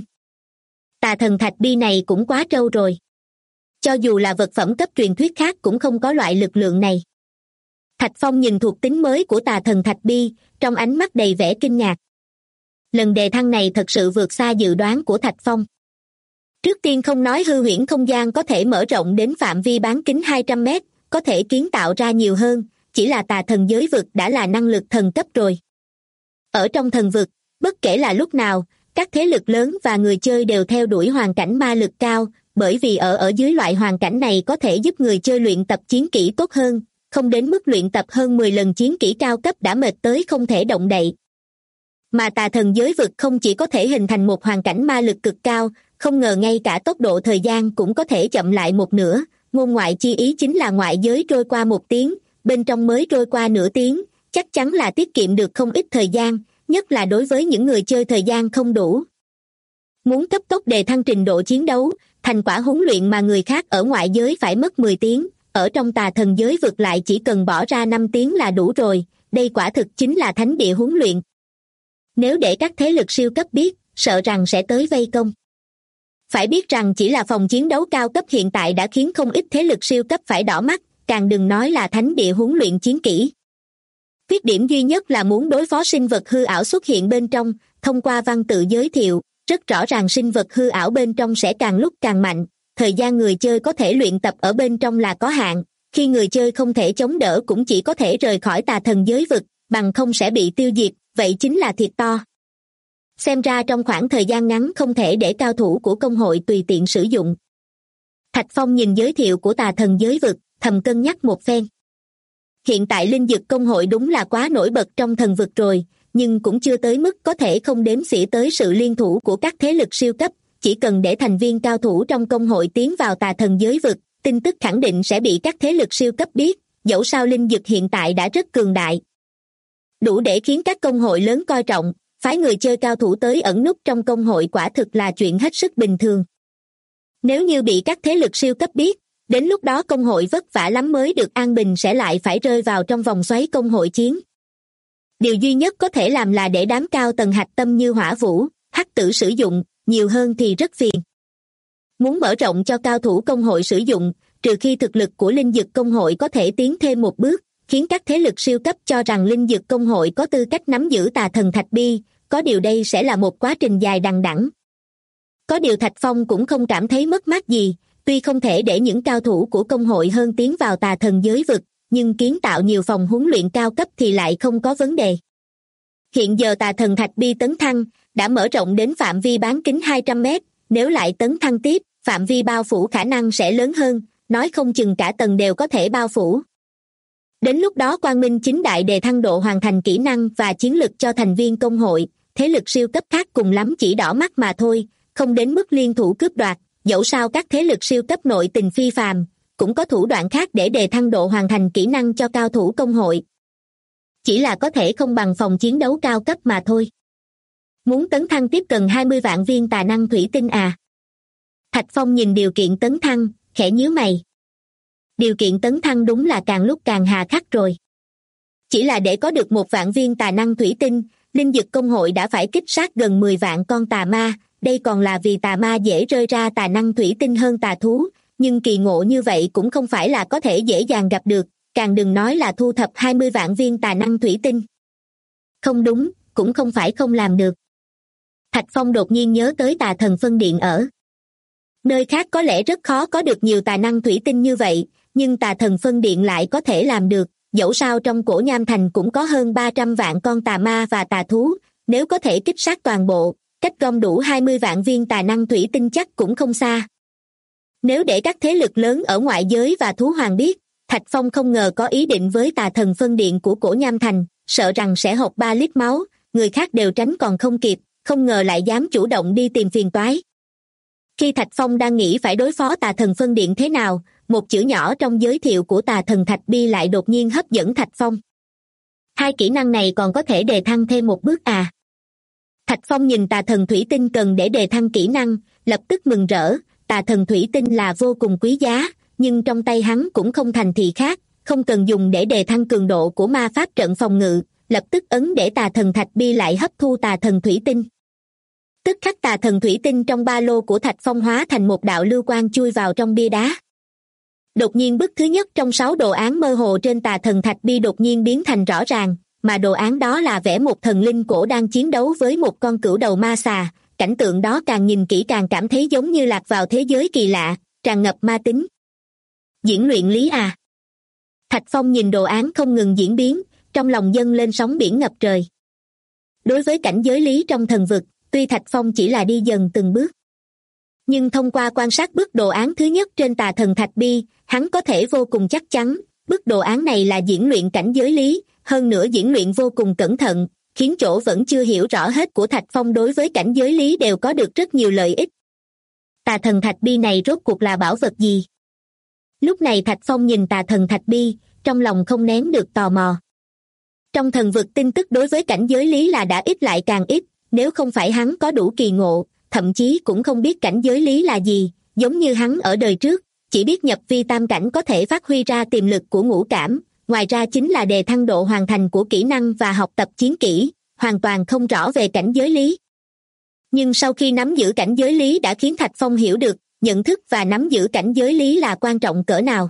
S2: Tà thần thạch bi này cũng quá trâu rồi. Cho dù là vật phẩm cấp truyền thuyết khác cũng không có loại lực lượng này. Thạch Phong nhìn thuộc tính mới của tà thần thạch bi, trong ánh mắt đầy vẻ kinh ngạc. Lần đề thăng này thật sự vượt xa dự đoán của Thạch Phong. Trước tiên không nói hư huyễn không gian có thể mở rộng đến phạm vi bán kính 200 mét, có thể kiến tạo ra nhiều hơn, chỉ là tà thần giới vực đã là năng lực thần cấp rồi. Ở trong thần vực, bất kể là lúc nào, các thế lực lớn và người chơi đều theo đuổi hoàn cảnh ma lực cao, bởi vì ở dưới loại hoàn cảnh này có thể giúp người chơi luyện tập chiến kỹ tốt hơn, không đến mức luyện tập hơn 10 lần chiến kỹ cao cấp đã mệt tới không thể động đậy. Mà tà thần giới vực không chỉ có thể hình thành một hoàn cảnh ma lực cực cao, không ngờ ngay cả tốc độ thời gian cũng có thể chậm lại một nửa, ngôn ngoại chi ý chính là ngoại giới trôi qua 1 tiếng, bên trong mới trôi qua nửa tiếng, chắc chắn là tiết kiệm được không ít thời gian, nhất là đối với những người chơi thời gian không đủ. Muốn cấp tốc đề thăng trình độ chiến đấu, thành quả huấn luyện mà người khác ở ngoại giới phải mất 10 tiếng, ở trong tà thần giới vực lại chỉ cần bỏ ra 5 tiếng là đủ rồi, đây quả thực chính là thánh địa huấn luyện. Nếu để các thế lực siêu cấp biết, sợ rằng sẽ tới vây công. Phải biết rằng chỉ là phòng chiến đấu cao cấp hiện tại đã khiến không ít thế lực siêu cấp phải đỏ mắt, càng đừng nói là thánh địa huấn luyện chiến kỹ. Khuyết điểm duy nhất là muốn đối phó sinh vật hư ảo xuất hiện bên trong, thông qua văn tự giới thiệu, rất rõ ràng sinh vật hư ảo bên trong sẽ càng lúc càng mạnh, thời gian người chơi có thể luyện tập ở bên trong là có hạn, khi người chơi không thể chống đỡ cũng chỉ có thể rời khỏi tà thần giới vực, bằng không sẽ bị tiêu diệt, vậy chính là thiệt to. Xem ra trong khoảng thời gian ngắn không thể để cao thủ của công hội tùy tiện sử dụng. Thạch Phong nhìn giới thiệu của tà thần giới vực, thầm cân nhắc một phen. Hiện tại linh dực công hội đúng là quá nổi bật trong thần vực rồi, nhưng cũng chưa tới mức có thể không đếm xỉa tới sự liên thủ của các thế lực siêu cấp, chỉ cần để thành viên cao thủ trong công hội tiến vào tà thần giới vực, tin tức khẳng định sẽ bị các thế lực siêu cấp biết, dẫu sao linh dực hiện tại đã rất cường đại. Đủ để khiến các công hội lớn coi trọng, phái người chơi cao thủ tới ẩn núp trong công hội quả thực là chuyện hết sức bình thường. Nếu như bị các thế lực siêu cấp biết, đến lúc đó công hội vất vả lắm mới được an bình sẽ lại phải rơi vào trong vòng xoáy công hội chiến. Điều duy nhất có thể làm là để đám cao tầng hạch tâm như Hỏa Vũ, Hắc Tử sử dụng, nhiều hơn thì rất phiền. Muốn mở rộng cho cao thủ công hội sử dụng, trừ khi thực lực của linh dực công hội có thể tiến thêm một bước, khiến các thế lực siêu cấp cho rằng linh dực công hội có tư cách nắm giữ tà thần thạch bi, có điều đây sẽ là một quá trình dài đằng đẵng. Có điều Thạch Phong cũng không cảm thấy mất mát gì, tuy không thể để những cao thủ của công hội hơn tiến vào tà thần giới vực, nhưng kiến tạo nhiều phòng huấn luyện cao cấp thì lại không có vấn đề. Hiện giờ tà thần thạch bi tấn thăng, đã mở rộng đến phạm vi bán kính 200 mét, nếu lại tấn thăng tiếp, phạm vi bao phủ khả năng sẽ lớn hơn, nói không chừng cả tầng đều có thể bao phủ. Đến lúc đó Quang Minh chính đại đề thăng độ hoàn thành kỹ năng và chiến lực cho thành viên công hội, thế lực siêu cấp khác cùng lắm chỉ đỏ mắt mà thôi, không đến mức liên thủ cướp đoạt, dẫu sao các thế lực siêu cấp nội tình phi phàm, cũng có thủ đoạn khác để đề thăng độ hoàn thành kỹ năng cho cao thủ công hội. Chỉ là có thể không bằng phòng chiến đấu cao cấp mà thôi. Muốn tấn thăng tiếp cần 20 vạn viên tà năng thủy tinh à? Thạch Phong nhìn điều kiện tấn thăng, khẽ nhíu mày. Điều kiện tấn thăng đúng là càng lúc càng hà khắc rồi. Chỉ là để có được 1 vạn viên tà năng thủy tinh, linh dực công hội đã phải kích sát gần 10 vạn con tà ma, đây còn là vì tà ma dễ rơi ra tà năng thủy tinh hơn tà thú, nhưng kỳ ngộ như vậy cũng không phải là có thể dễ dàng gặp được, càng đừng nói là thu thập 20 vạn viên tà năng thủy tinh. Không đúng, cũng không phải không làm được. Thạch Phong đột nhiên nhớ tới Tà Thần Phân Điện ở nơi khác có lẽ rất khó có được nhiều tà năng thủy tinh như vậy, nhưng Tà Thần Phân Điện lại có thể làm được, dẫu sao trong Cổ Nham Thành cũng có hơn 300 vạn con tà ma và tà thú, nếu có thể kích sát toàn bộ, cách gom đủ 20 vạn viên tà năng thủy tinh chắc cũng không xa. Nếu để các thế lực lớn ở ngoại giới và thú hoàng biết, Thạch Phong không ngờ có ý định với Tà Thần Phân Điện của Cổ Nham Thành, sợ rằng sẽ hộc 3 lít máu, người khác đều tránh còn không kịp, không ngờ lại dám chủ động đi tìm phiền toái. Khi Thạch Phong đang nghĩ phải đối phó Tà Thần Phân Điện thế nào, một chữ nhỏ trong giới thiệu của Tà Thần Thạch Bi lại đột nhiên hấp dẫn Thạch Phong. 2 kỹ năng này còn có thể đề thăng thêm một bước à? Thạch Phong nhìn Tà Thần Thủy Tinh cần để đề thăng kỹ năng, lập tức mừng rỡ. Tà Thần Thủy Tinh là vô cùng quý giá, nhưng trong tay hắn cũng không thành thị khác, không cần dùng để đề thăng cường độ của ma pháp trận phòng ngự, lập tức ấn để Tà Thần Thạch Bi lại hấp thu Tà Thần Thủy Tinh. Tức khắc Tà Thần Thủy Tinh trong ba lô của Thạch Phong hóa thành một đạo lưu quang chui vào trong bia đá. Đột nhiên bức thứ nhất trong 6 đồ án mơ hồ trên Tà Thần Thạch Bi đột nhiên biến thành rõ ràng, mà đồ án đó là vẽ một thần linh cổ đang chiến đấu với một con cửu đầu ma xà. Cảnh tượng đó càng nhìn kỹ càng cảm thấy giống như lạc vào thế giới kỳ lạ, tràn ngập ma tính. Diễn luyện lý à? Thạch Phong nhìn đồ án không ngừng diễn biến, trong lòng dâng lên sóng biển ngập trời. Đối với cảnh giới lý trong thần vực, tuy Thạch Phong chỉ là đi dần từng bước, nhưng thông qua quan sát bức đồ án thứ nhất trên Tà Thần Thạch Bi, hắn có thể vô cùng chắc chắn, bức đồ án này là diễn luyện cảnh giới lý, hơn nữa diễn luyện vô cùng cẩn thận, khiến chỗ vẫn chưa hiểu rõ hết của Thạch Phong đối với cảnh giới lý đều có được rất nhiều lợi ích. Tà Thần Thạch Bi này rốt cuộc là bảo vật gì? Lúc này Thạch Phong nhìn Tà Thần Thạch Bi, trong lòng không nén được tò mò. Trong thần vực tin tức đối với cảnh giới lý là đã ít lại càng ít, nếu không phải hắn có đủ kỳ ngộ, thậm chí cũng không biết cảnh giới lý là gì, giống như hắn ở đời trước, chỉ biết nhập vi tam cảnh có thể phát huy ra tiềm lực của ngũ cảm, ngoài ra chính là đề thăng độ hoàn thành của kỹ năng và học tập chiến kỹ, hoàn toàn không rõ về cảnh giới lý. Nhưng sau khi nắm giữ cảnh giới lý đã khiến Thạch Phong hiểu được, nhận thức và nắm giữ cảnh giới lý là quan trọng cỡ nào.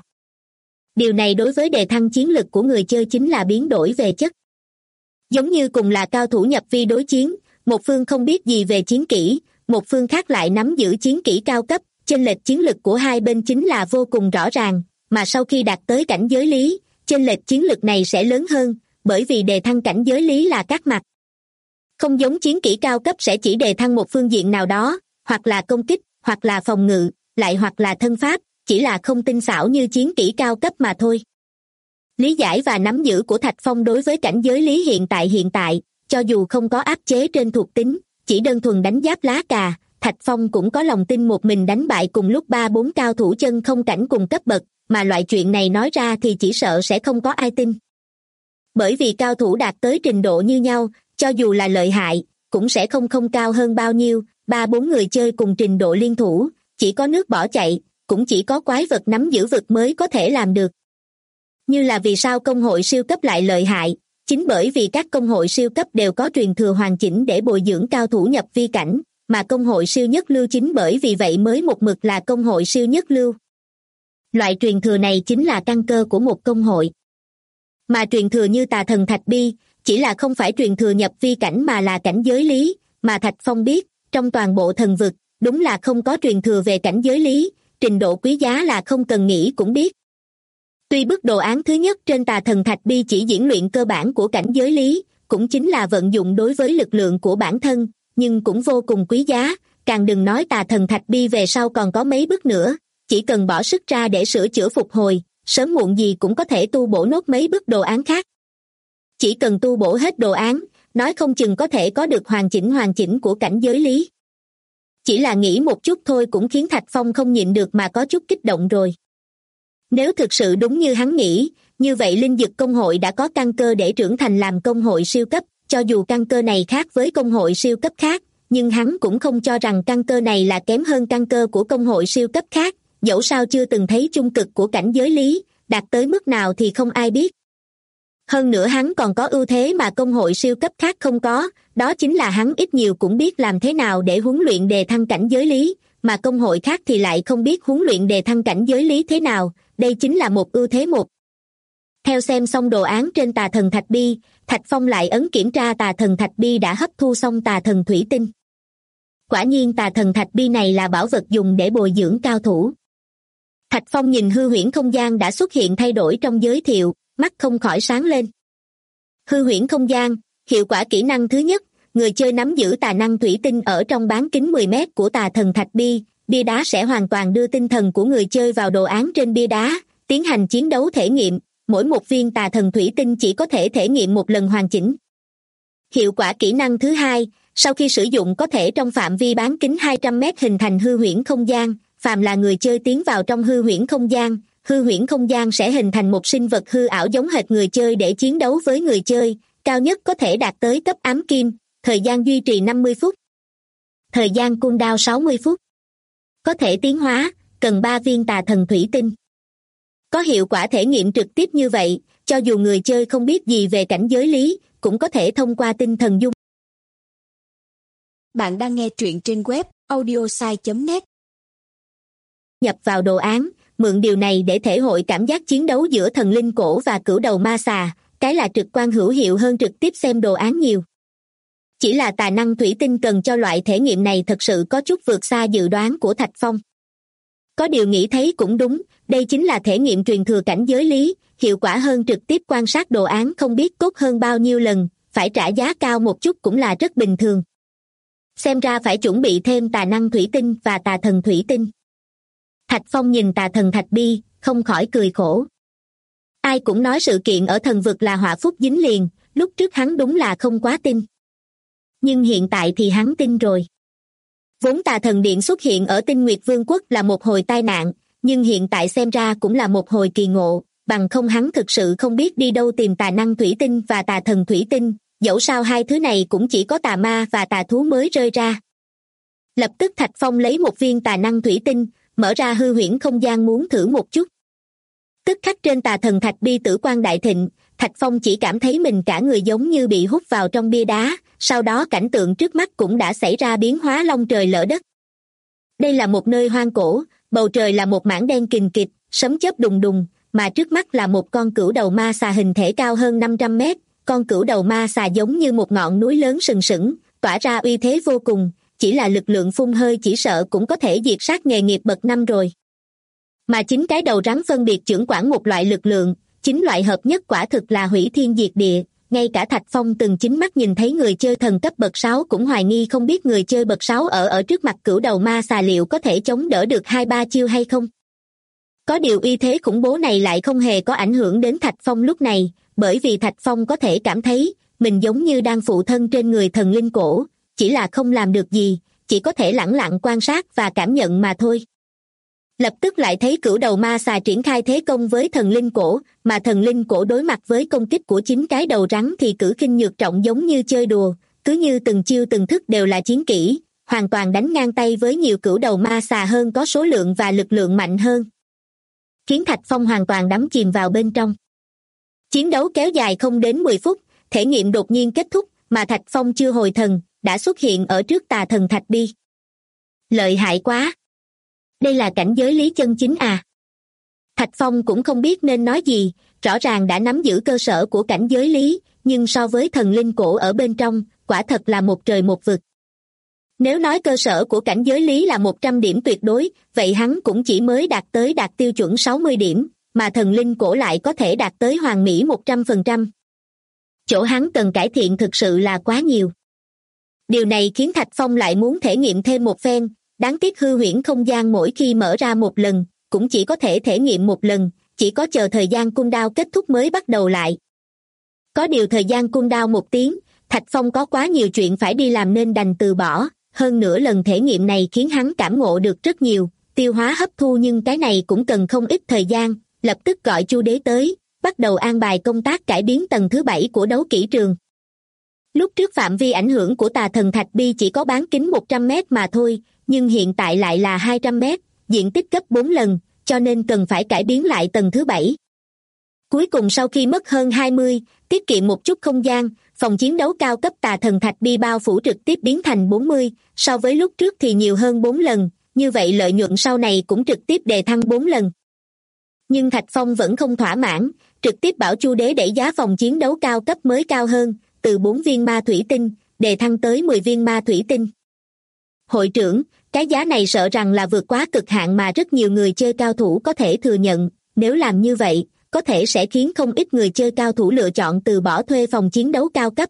S2: Điều này đối với đề thăng chiến lực của người chơi chính là biến đổi về chất. Giống như cùng là cao thủ nhập vi đối chiến, một phương không biết gì về chiến kỹ, một phương khác lại nắm giữ chiến kỹ cao cấp, chênh lệch chiến lực của hai bên chính là vô cùng rõ ràng, mà sau khi đạt tới cảnh giới lý, chênh lệch chiến lực này sẽ lớn hơn, bởi vì đề thăng cảnh giới lý là các mặt. Không giống chiến kỹ cao cấp sẽ chỉ đề thăng một phương diện nào đó, hoặc là công kích, hoặc là phòng ngự, lại hoặc là thân pháp, chỉ là không tinh xảo như chiến kỹ cao cấp mà thôi. Lý giải và nắm giữ của Thạch Phong đối với cảnh giới lý hiện tại, cho dù không có áp chế trên thuộc tính, chỉ đơn thuần đánh giáp lá cà, Thạch Phong cũng có lòng tin một mình đánh bại cùng lúc 3-4 cao thủ chân không cảnh cùng cấp bậc, mà loại chuyện này nói ra thì chỉ sợ sẽ không có ai tin. Bởi vì cao thủ đạt tới trình độ như nhau, cho dù là lợi hại, cũng sẽ không cao hơn bao nhiêu, 3-4 người chơi cùng trình độ liên thủ, chỉ có nước bỏ chạy, cũng chỉ có quái vật nắm giữ vực mới có thể làm được. Như là vì sao công hội siêu cấp lại lợi hại, chính bởi vì các công hội siêu cấp đều có truyền thừa hoàn chỉnh để bồi dưỡng cao thủ nhập vi cảnh, mà công hội siêu nhất lưu chính bởi vì vậy mới một mực là công hội siêu nhất lưu. Loại truyền thừa này chính là căn cơ của một công hội. Mà truyền thừa như Tà Thần Thạch Bi, chỉ là không phải truyền thừa nhập vi cảnh mà là cảnh giới lý, mà Thạch Phong biết, trong toàn bộ thần vực, đúng là không có truyền thừa về cảnh giới lý, trình độ quý giá là không cần nghĩ cũng biết. Tuy bức đồ án thứ nhất trên Tà Thần Thạch Bi chỉ diễn luyện cơ bản của cảnh giới lý, cũng chính là vận dụng đối với lực lượng của bản thân, nhưng cũng vô cùng quý giá, càng đừng nói Tà Thần Thạch Bi về sau còn có mấy bước nữa, chỉ cần bỏ sức ra để sửa chữa phục hồi, sớm muộn gì cũng có thể tu bổ nốt mấy bức đồ án khác. Chỉ cần tu bổ hết đồ án, nói không chừng có thể có được hoàn chỉnh của cảnh giới lý. Chỉ là nghĩ một chút thôi cũng khiến Thạch Phong không nhịn được mà có chút kích động rồi. Nếu thực sự đúng như hắn nghĩ, như vậy linh dực công hội đã có căn cơ để trưởng thành làm công hội siêu cấp, cho dù căn cơ này khác với công hội siêu cấp khác, nhưng hắn cũng không cho rằng căn cơ này là kém hơn căn cơ của công hội siêu cấp khác, dẫu sao chưa từng thấy chung cực của cảnh giới lý, đạt tới mức nào thì không ai biết. Hơn nữa hắn còn có ưu thế mà công hội siêu cấp khác không có, đó chính là hắn ít nhiều cũng biết làm thế nào để huấn luyện đề thăng cảnh giới lý, mà công hội khác thì lại không biết huấn luyện đề thăng cảnh giới lý thế nào, đây chính là một ưu thế một. Theo xem xong đồ án trên tà thần thạch bi, Thạch Phong lại ấn kiểm tra tà thần thạch bi đã hấp thu xong tà thần thủy tinh. Quả nhiên tà thần thạch bi này là bảo vật dùng để bồi dưỡng cao thủ. Thạch Phong nhìn hư huyễn không gian đã xuất hiện thay đổi trong giới thiệu, mắt không khỏi sáng lên. Hư huyễn không gian, hiệu quả kỹ năng thứ nhất, người chơi nắm giữ tà năng thủy tinh ở trong bán kính 10 mét của tà thần thạch bi, bia đá sẽ hoàn toàn đưa tinh thần của người chơi vào đồ án trên bia đá, tiến hành chiến đấu thể nghiệm, mỗi một viên tà thần thủy tinh chỉ có thể thể nghiệm một lần hoàn chỉnh. Hiệu quả kỹ năng thứ hai, sau khi sử dụng có thể trong phạm vi bán kính 200 mét hình thành hư huyễn không gian, phàm là người chơi tiến vào trong hư huyễn không gian sẽ hình thành một sinh vật hư ảo giống hệt người chơi để chiến đấu với người chơi, cao nhất có thể đạt tới cấp ám kim, thời gian duy trì 50 phút. Thời gian cooldown 60 phút. Có thể tiến hóa, cần 3 viên tà thần thủy tinh. Có hiệu quả thể nghiệm trực tiếp như vậy, cho dù người chơi không biết gì về cảnh giới lý, cũng có thể thông qua tinh thần dung.
S3: Bạn đang nghe truyện trên web audiosai.net.
S2: Nhập vào đồ án, mượn điều này để thể hội cảm giác chiến đấu giữa thần linh cổ và cửu đầu ma xà, cái là trực quan hữu hiệu hơn trực tiếp xem đồ án nhiều. Chỉ là tài năng thủy tinh cần cho loại thể nghiệm này thật sự có chút vượt xa dự đoán của Thạch Phong. Có điều nghĩ thấy cũng đúng, đây chính là thể nghiệm truyền thừa cảnh giới lý, hiệu quả hơn trực tiếp quan sát đồ án không biết tốt hơn bao nhiêu lần, phải trả giá cao một chút cũng là rất bình thường. Xem ra phải chuẩn bị thêm tà năng thủy tinh và tà thần thủy tinh. Thạch Phong nhìn tà thần thạch bi, không khỏi cười khổ. Ai cũng nói sự kiện ở thần vực là họa phúc dính liền, lúc trước hắn đúng là không quá tin. Nhưng hiện tại thì hắn tin rồi. Vốn tà thần điện xuất hiện ở Tinh Nguyệt Vương quốc là một hồi tai nạn, nhưng hiện tại xem ra cũng là một hồi kỳ ngộ, bằng không hắn thực sự không biết đi đâu tìm tà năng thủy tinh và tà thần thủy tinh, dẫu sao hai thứ này cũng chỉ có tà ma và tà thú mới rơi ra. Lập tức Thạch Phong lấy một viên tà năng thủy tinh, mở ra hư huyễn không gian muốn thử một chút. Tức khắc trên tà thần thạch bi tử quang đại thịnh, Thạch Phong chỉ cảm thấy mình cả người giống như bị hút vào trong bia đá, sau đó cảnh tượng trước mắt cũng đã xảy ra biến hóa long trời lở đất. Đây là một nơi hoang cổ, bầu trời là một mảng đen kình kịch, sấm chớp đùng đùng, mà trước mắt là một con cửu đầu ma xà hình thể cao hơn 500 mét, con cửu đầu ma xà giống như một ngọn núi lớn sừng sững, tỏa ra uy thế vô cùng, chỉ là lực lượng phun hơi chỉ sợ cũng có thể diệt sát nghề nghiệp bậc 5 rồi. Mà chính cái đầu rắn phân biệt chưởng quản một loại lực lượng, chính loại hợp nhất quả thực là hủy thiên diệt địa, ngay cả Thạch Phong từng chính mắt nhìn thấy người chơi thần cấp bậc 6 cũng hoài nghi không biết người chơi bậc 6 ở trước mặt cửu đầu ma xà liệu có thể chống đỡ được 2-3 chiêu hay không. Có điều uy thế khủng bố này lại không hề có ảnh hưởng đến Thạch Phong lúc này, bởi vì Thạch Phong có thể cảm thấy mình giống như đang phụ thân trên người thần linh cổ, chỉ là không làm được gì, chỉ có thể lẳng lặng quan sát và cảm nhận mà thôi. Lập tức lại thấy cửu đầu ma xà triển khai thế công với thần linh cổ, mà thần linh cổ đối mặt với công kích của chính cái đầu rắn thì cử khinh nhược trọng giống như chơi đùa, cứ như từng chiêu từng thức đều là chiến kỹ, hoàn toàn đánh ngang tay với nhiều cửu đầu ma xà hơn có số lượng và lực lượng mạnh hơn. Khiến Thạch Phong hoàn toàn đắm chìm vào bên trong. Chiến đấu kéo dài không đến 10 phút, thể nghiệm đột nhiên kết thúc, mà Thạch Phong chưa hồi thần, đã xuất hiện ở trước tà thần thạch bi. Lợi hại quá! Đây là cảnh giới lý chân chính à? Thạch Phong cũng không biết nên nói gì, rõ ràng đã nắm giữ cơ sở của cảnh giới lý, nhưng so với thần linh cổ ở bên trong, quả thật là một trời một vực. Nếu nói cơ sở của cảnh giới lý là 100 điểm tuyệt đối, vậy hắn cũng chỉ mới đạt tiêu chuẩn 60 điểm, mà thần linh cổ lại có thể đạt tới hoàn mỹ 100%. Chỗ hắn cần cải thiện thực sự là quá nhiều. Điều này khiến Thạch Phong lại muốn thể nghiệm thêm một phen, đáng tiếc hư huyễn không gian mỗi khi mở ra một lần, cũng chỉ có thể thể nghiệm một lần, chỉ có chờ thời gian cooldown kết thúc mới bắt đầu lại. Có điều thời gian cooldown 1 tiếng, Thạch Phong có quá nhiều chuyện phải đi làm nên đành từ bỏ, hơn nữa lần thể nghiệm này khiến hắn cảm ngộ được rất nhiều, tiêu hóa hấp thu nhưng cái này cũng cần không ít thời gian, lập tức gọi Chu Đế tới, bắt đầu an bài công tác cải biến tầng thứ 7 của đấu kỹ trường. Lúc trước phạm vi ảnh hưởng của tà thần thạch bi chỉ có bán kính 100 mét mà thôi, nhưng hiện tại lại là 200 mét, diện tích gấp 4 lần, cho nên cần phải cải biến lại tầng thứ 7. Cuối cùng sau khi mất hơn 20, tiết kiệm một chút không gian, phòng chiến đấu cao cấp tà thần thạch bi bao phủ trực tiếp biến thành 40, so với lúc trước thì nhiều hơn 4 lần, như vậy lợi nhuận sau này cũng trực tiếp đề thăng 4 lần. Nhưng Thạch Phong vẫn không thỏa mãn, trực tiếp bảo Chu Đế đẩy giá phòng chiến đấu cao cấp mới cao hơn, từ 4 viên ma thủy tinh, đề thăng tới 10 viên ma thủy tinh. Hội trưởng, cái giá này sợ rằng là vượt quá cực hạn mà rất nhiều người chơi cao thủ có thể thừa nhận, nếu làm như vậy, có thể sẽ khiến không ít người chơi cao thủ lựa chọn từ bỏ thuê phòng chiến đấu cao cấp.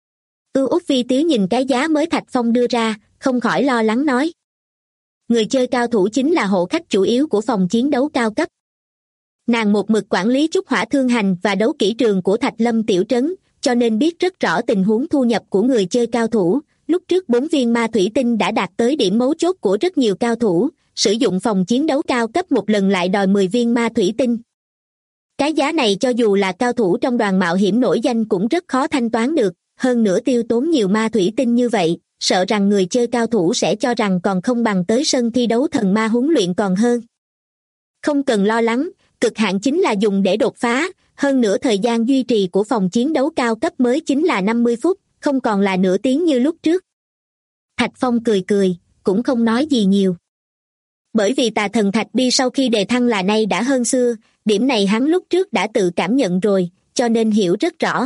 S2: Út Vi Tiếu nhìn cái giá mới Thạch Phong đưa ra, không khỏi lo lắng nói. Người chơi cao thủ chính là hộ khách chủ yếu của phòng chiến đấu cao cấp. Nàng một mực quản lý trúc hỏa thương hành và đấu kỹ trường của Thạch Lâm tiểu trấn, cho nên biết rất rõ tình huống thu nhập của người chơi cao thủ. Lúc trước 4 viên ma thủy tinh đã đạt tới điểm mấu chốt của rất nhiều cao thủ, sử dụng phòng chiến đấu cao cấp một lần lại đòi 10 viên ma thủy tinh. Cái giá này cho dù là cao thủ trong đoàn mạo hiểm nổi danh cũng rất khó thanh toán được, hơn nữa tiêu tốn nhiều ma thủy tinh như vậy, sợ rằng người chơi cao thủ sẽ cho rằng còn không bằng tới sân thi đấu thần ma huấn luyện còn hơn. Không cần lo lắng, cực hạn chính là dùng để đột phá, hơn nữa thời gian duy trì của phòng chiến đấu cao cấp mới chính là 50 phút, không còn là nửa tiếng như lúc trước. Thạch Phong cười cười, cũng không nói gì nhiều. Bởi vì tà thần thạch bi sau khi đề thăng là nay đã hơn xưa, điểm này hắn lúc trước đã tự cảm nhận rồi, cho nên hiểu rất rõ.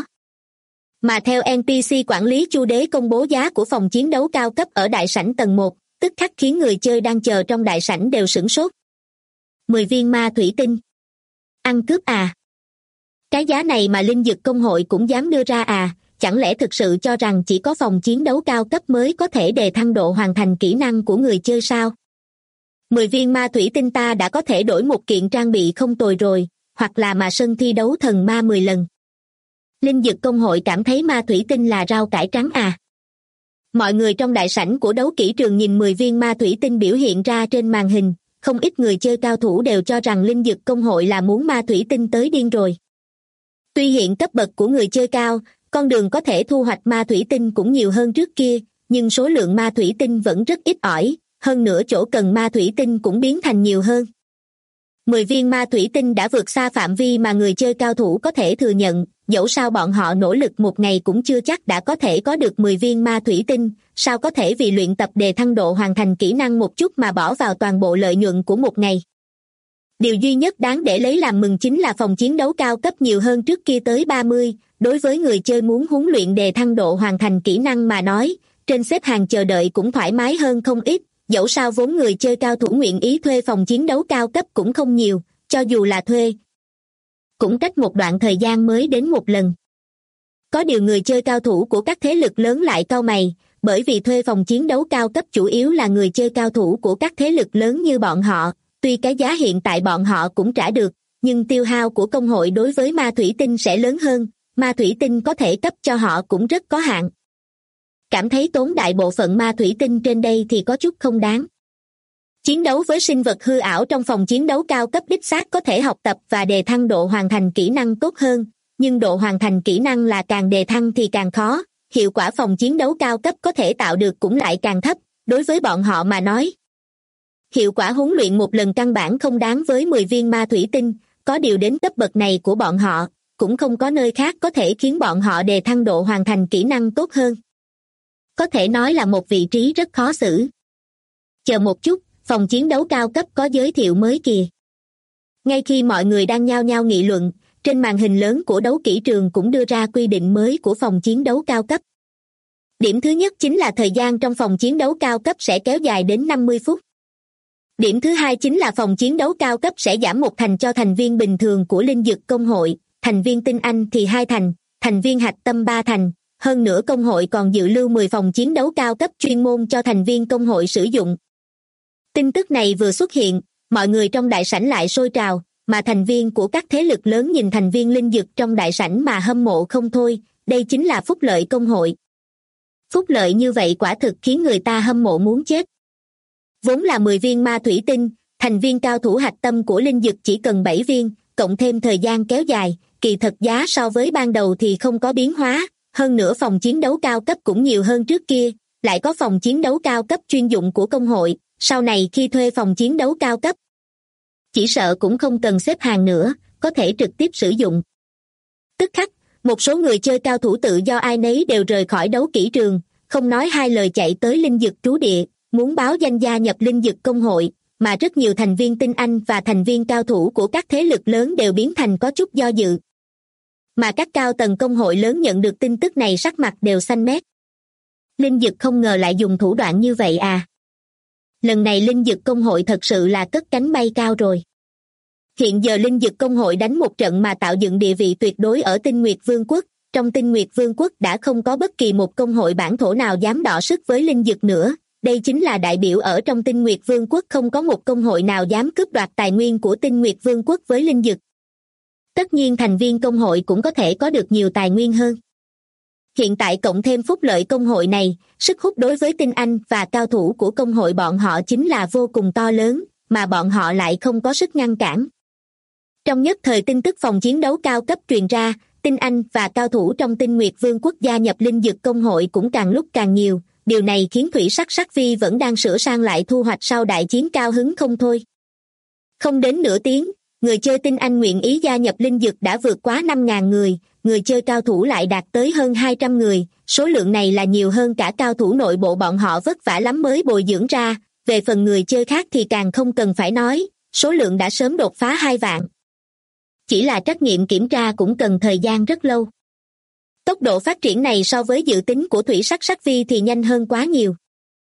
S2: Mà theo NPC quản lý Chu Đế công bố giá của phòng chiến đấu cao cấp ở đại sảnh tầng 1, tức khắc khiến người chơi đang chờ trong đại sảnh đều sửng sốt. 10 viên ma thủy tinh. Ăn cướp à? Cái giá này mà Linh Dực Công hội cũng dám đưa ra à? Chẳng lẽ thực sự cho rằng chỉ có phòng chiến đấu cao cấp mới có thể đề thăng độ hoàn thành kỹ năng của người chơi sao? 10 viên ma thủy tinh ta đã có thể đổi một kiện trang bị không tồi rồi, hoặc là mà sân thi đấu thần ma 10 lần. Linh Dực Công hội cảm thấy ma thủy tinh là rau cải trắng à? Mọi người trong đại sảnh của đấu kỹ trường nhìn 10 viên ma thủy tinh biểu hiện ra trên màn hình, không ít người chơi cao thủ đều cho rằng Linh Dực Công hội là muốn ma thủy tinh tới điên rồi. Tuy hiện cấp bậc của người chơi cao, con đường có thể thu hoạch ma thủy tinh cũng nhiều hơn trước kia, nhưng số lượng ma thủy tinh vẫn rất ít ỏi, hơn nữa chỗ cần ma thủy tinh cũng biến thành nhiều hơn. 10 viên ma thủy tinh đã vượt xa phạm vi mà người chơi cao thủ có thể thừa nhận, dẫu sao bọn họ nỗ lực một ngày cũng chưa chắc đã có thể có được 10 viên ma thủy tinh, sao có thể vì luyện tập đề thăng độ hoàn thành kỹ năng một chút mà bỏ vào toàn bộ lợi nhuận của một ngày. Điều duy nhất đáng để lấy làm mừng chính là phòng chiến đấu cao cấp nhiều hơn trước kia tới 30, đối với người chơi muốn huấn luyện đề thăng độ hoàn thành kỹ năng mà nói, trên xếp hàng chờ đợi cũng thoải mái hơn không ít, dẫu sao vốn người chơi cao thủ nguyện ý thuê phòng chiến đấu cao cấp cũng không nhiều, cho dù là thuê, cũng cách một đoạn thời gian mới đến một lần. Có điều người chơi cao thủ của các thế lực lớn lại cau mày, bởi vì thuê phòng chiến đấu cao cấp chủ yếu là người chơi cao thủ của các thế lực lớn như bọn họ, tuy cái giá hiện tại bọn họ cũng trả được, nhưng tiêu hao của công hội đối với ma thủy tinh sẽ lớn hơn, ma thủy tinh có thể cấp cho họ cũng rất có hạn. Cảm thấy tốn đại bộ phận ma thủy tinh trên đây thì có chút không đáng. Chiến đấu với sinh vật hư ảo trong phòng chiến đấu cao cấp đích xác có thể học tập và đề thăng độ hoàn thành kỹ năng tốt hơn, nhưng độ hoàn thành kỹ năng là càng đề thăng thì càng khó, hiệu quả phòng chiến đấu cao cấp có thể tạo được cũng lại càng thấp, đối với bọn họ mà nói. Hiệu quả huấn luyện một lần căn bản không đáng với 10 viên ma thủy tinh, có điều đến cấp bậc này của bọn họ, cũng không có nơi khác có thể khiến bọn họ đề thăng độ hoàn thành kỹ năng tốt hơn. Có thể nói là một vị trí rất khó xử. Chờ một chút, phòng chiến đấu cao cấp có giới thiệu mới kìa. Ngay khi mọi người đang nhao nhao nghị luận, trên màn hình lớn của đấu kỹ trường cũng đưa ra quy định mới của phòng chiến đấu cao cấp. Điểm thứ nhất chính là thời gian trong phòng chiến đấu cao cấp sẽ kéo dài đến 50 phút. Điểm thứ hai chính là phòng chiến đấu cao cấp sẽ giảm 1 thành cho thành viên bình thường của Linh Dực Công hội, thành viên tinh anh thì 2 thành, thành viên hạch tâm 3 thành. Hơn nữa công hội còn dự lưu 10 phòng chiến đấu cao cấp chuyên môn cho thành viên công hội sử dụng. Tin tức này vừa xuất hiện, mọi người trong đại sảnh lại sôi trào, mà thành viên của các thế lực lớn nhìn thành viên linh dực trong đại sảnh mà hâm mộ không thôi, đây chính là phúc lợi công hội. Phúc lợi như vậy quả thực khiến người ta hâm mộ muốn chết. Vốn là 10 viên ma thủy tinh, thành viên cao thủ hạch tâm của linh dực chỉ cần 7 viên, cộng thêm thời gian kéo dài, kỳ thật giá so với ban đầu thì không có biến hóa. Hơn nữa phòng chiến đấu cao cấp cũng nhiều hơn trước kia, lại có phòng chiến đấu cao cấp chuyên dụng của công hội, sau này khi thuê phòng chiến đấu cao cấp, chỉ sợ cũng không cần xếp hàng nữa, có thể trực tiếp sử dụng. Tức khắc, một số người chơi cao thủ tự do ai nấy đều rời khỏi đấu kỹ trường, không nói hai lời chạy tới linh dực trú địa, muốn báo danh gia nhập linh dực công hội, mà rất nhiều thành viên tinh anh và thành viên cao thủ của các thế lực lớn đều biến thành có chút do dự. Mà các cao tầng công hội lớn nhận được tin tức này sắc mặt đều xanh mét. Linh dực không ngờ lại dùng thủ đoạn như vậy à. Lần này linh dực công hội thật sự là cất cánh bay cao rồi. Hiện giờ linh dực công hội đánh một trận mà tạo dựng địa vị tuyệt đối ở Tinh Nguyệt Vương quốc. Trong Tinh Nguyệt Vương quốc đã không có bất kỳ một công hội bản thổ nào dám đọ sức với linh dực nữa. Đây chính là đại biểu ở trong Tinh Nguyệt Vương quốc không có một công hội nào dám cướp đoạt tài nguyên của Tinh Nguyệt Vương quốc với linh dực. Tất nhiên thành viên công hội cũng có thể có được nhiều tài nguyên hơn. Hiện tại cộng thêm phúc lợi công hội này, sức hút đối với tinh anh và cao thủ của công hội bọn họ chính là vô cùng to lớn, mà bọn họ lại không có sức ngăn cản. Trong nhất thời tin tức phòng chiến đấu cao cấp truyền ra, tinh anh và cao thủ trong Tinh Nguyệt Vương quốc gia nhập linh dực công hội cũng càng lúc càng nhiều. Điều này khiến Thủy Sắc Sắc Vi vẫn đang sửa sang lại thu hoạch sau đại chiến cao hứng không thôi. Không đến nửa tiếng, người chơi tinh anh nguyện ý gia nhập linh dực đã vượt quá 5.000 người, người chơi cao thủ lại đạt tới hơn 200 người, số lượng này là nhiều hơn cả cao thủ nội bộ bọn họ vất vả lắm mới bồi dưỡng ra, về phần người chơi khác thì càng không cần phải nói, số lượng đã sớm đột phá 2 vạn. Chỉ là trắc nghiệm kiểm tra cũng cần thời gian rất lâu. Tốc độ phát triển này so với dự tính của Thủy Sắc Sắc Vi thì nhanh hơn quá nhiều.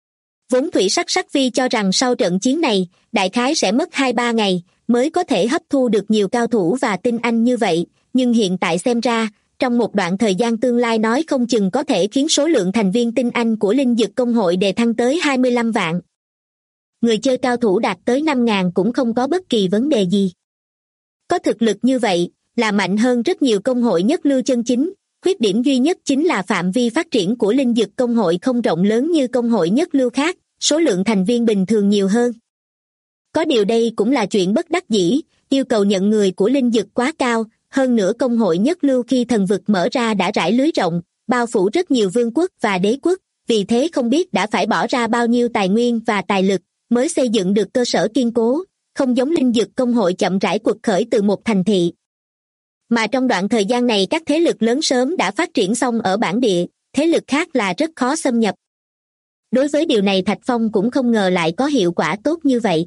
S2: Vốn Thủy Sắc Sắc Vi cho rằng sau trận chiến này, đại khái sẽ mất 2-3 ngày, mới có thể hấp thu được nhiều cao thủ và tinh anh như vậy, nhưng hiện tại xem ra, trong một đoạn thời gian tương lai nói không chừng có thể khiến số lượng thành viên tinh anh của linh dực công hội đề thăng tới 25 vạn. Người chơi cao thủ đạt tới 5.000 cũng không có bất kỳ vấn đề gì. Có thực lực như vậy, là mạnh hơn rất nhiều công hội nhất lưu chân chính. Khuyết điểm duy nhất chính là phạm vi phát triển của linh dực công hội không rộng lớn như công hội nhất lưu khác, số lượng thành viên bình thường nhiều hơn. Có điều đây cũng là chuyện bất đắc dĩ, yêu cầu nhận người của linh dực quá cao, hơn nữa công hội nhất lưu khi thần vực mở ra đã rải lưới rộng, bao phủ rất nhiều vương quốc và đế quốc, vì thế không biết đã phải bỏ ra bao nhiêu tài nguyên và tài lực mới xây dựng được cơ sở kiên cố, không giống linh dực công hội chậm rãi quật khởi từ một thành thị. Mà trong đoạn thời gian này các thế lực lớn sớm đã phát triển xong ở bản địa, thế lực khác là rất khó xâm nhập. Đối với điều này Thạch Phong cũng không ngờ lại có hiệu quả tốt như vậy.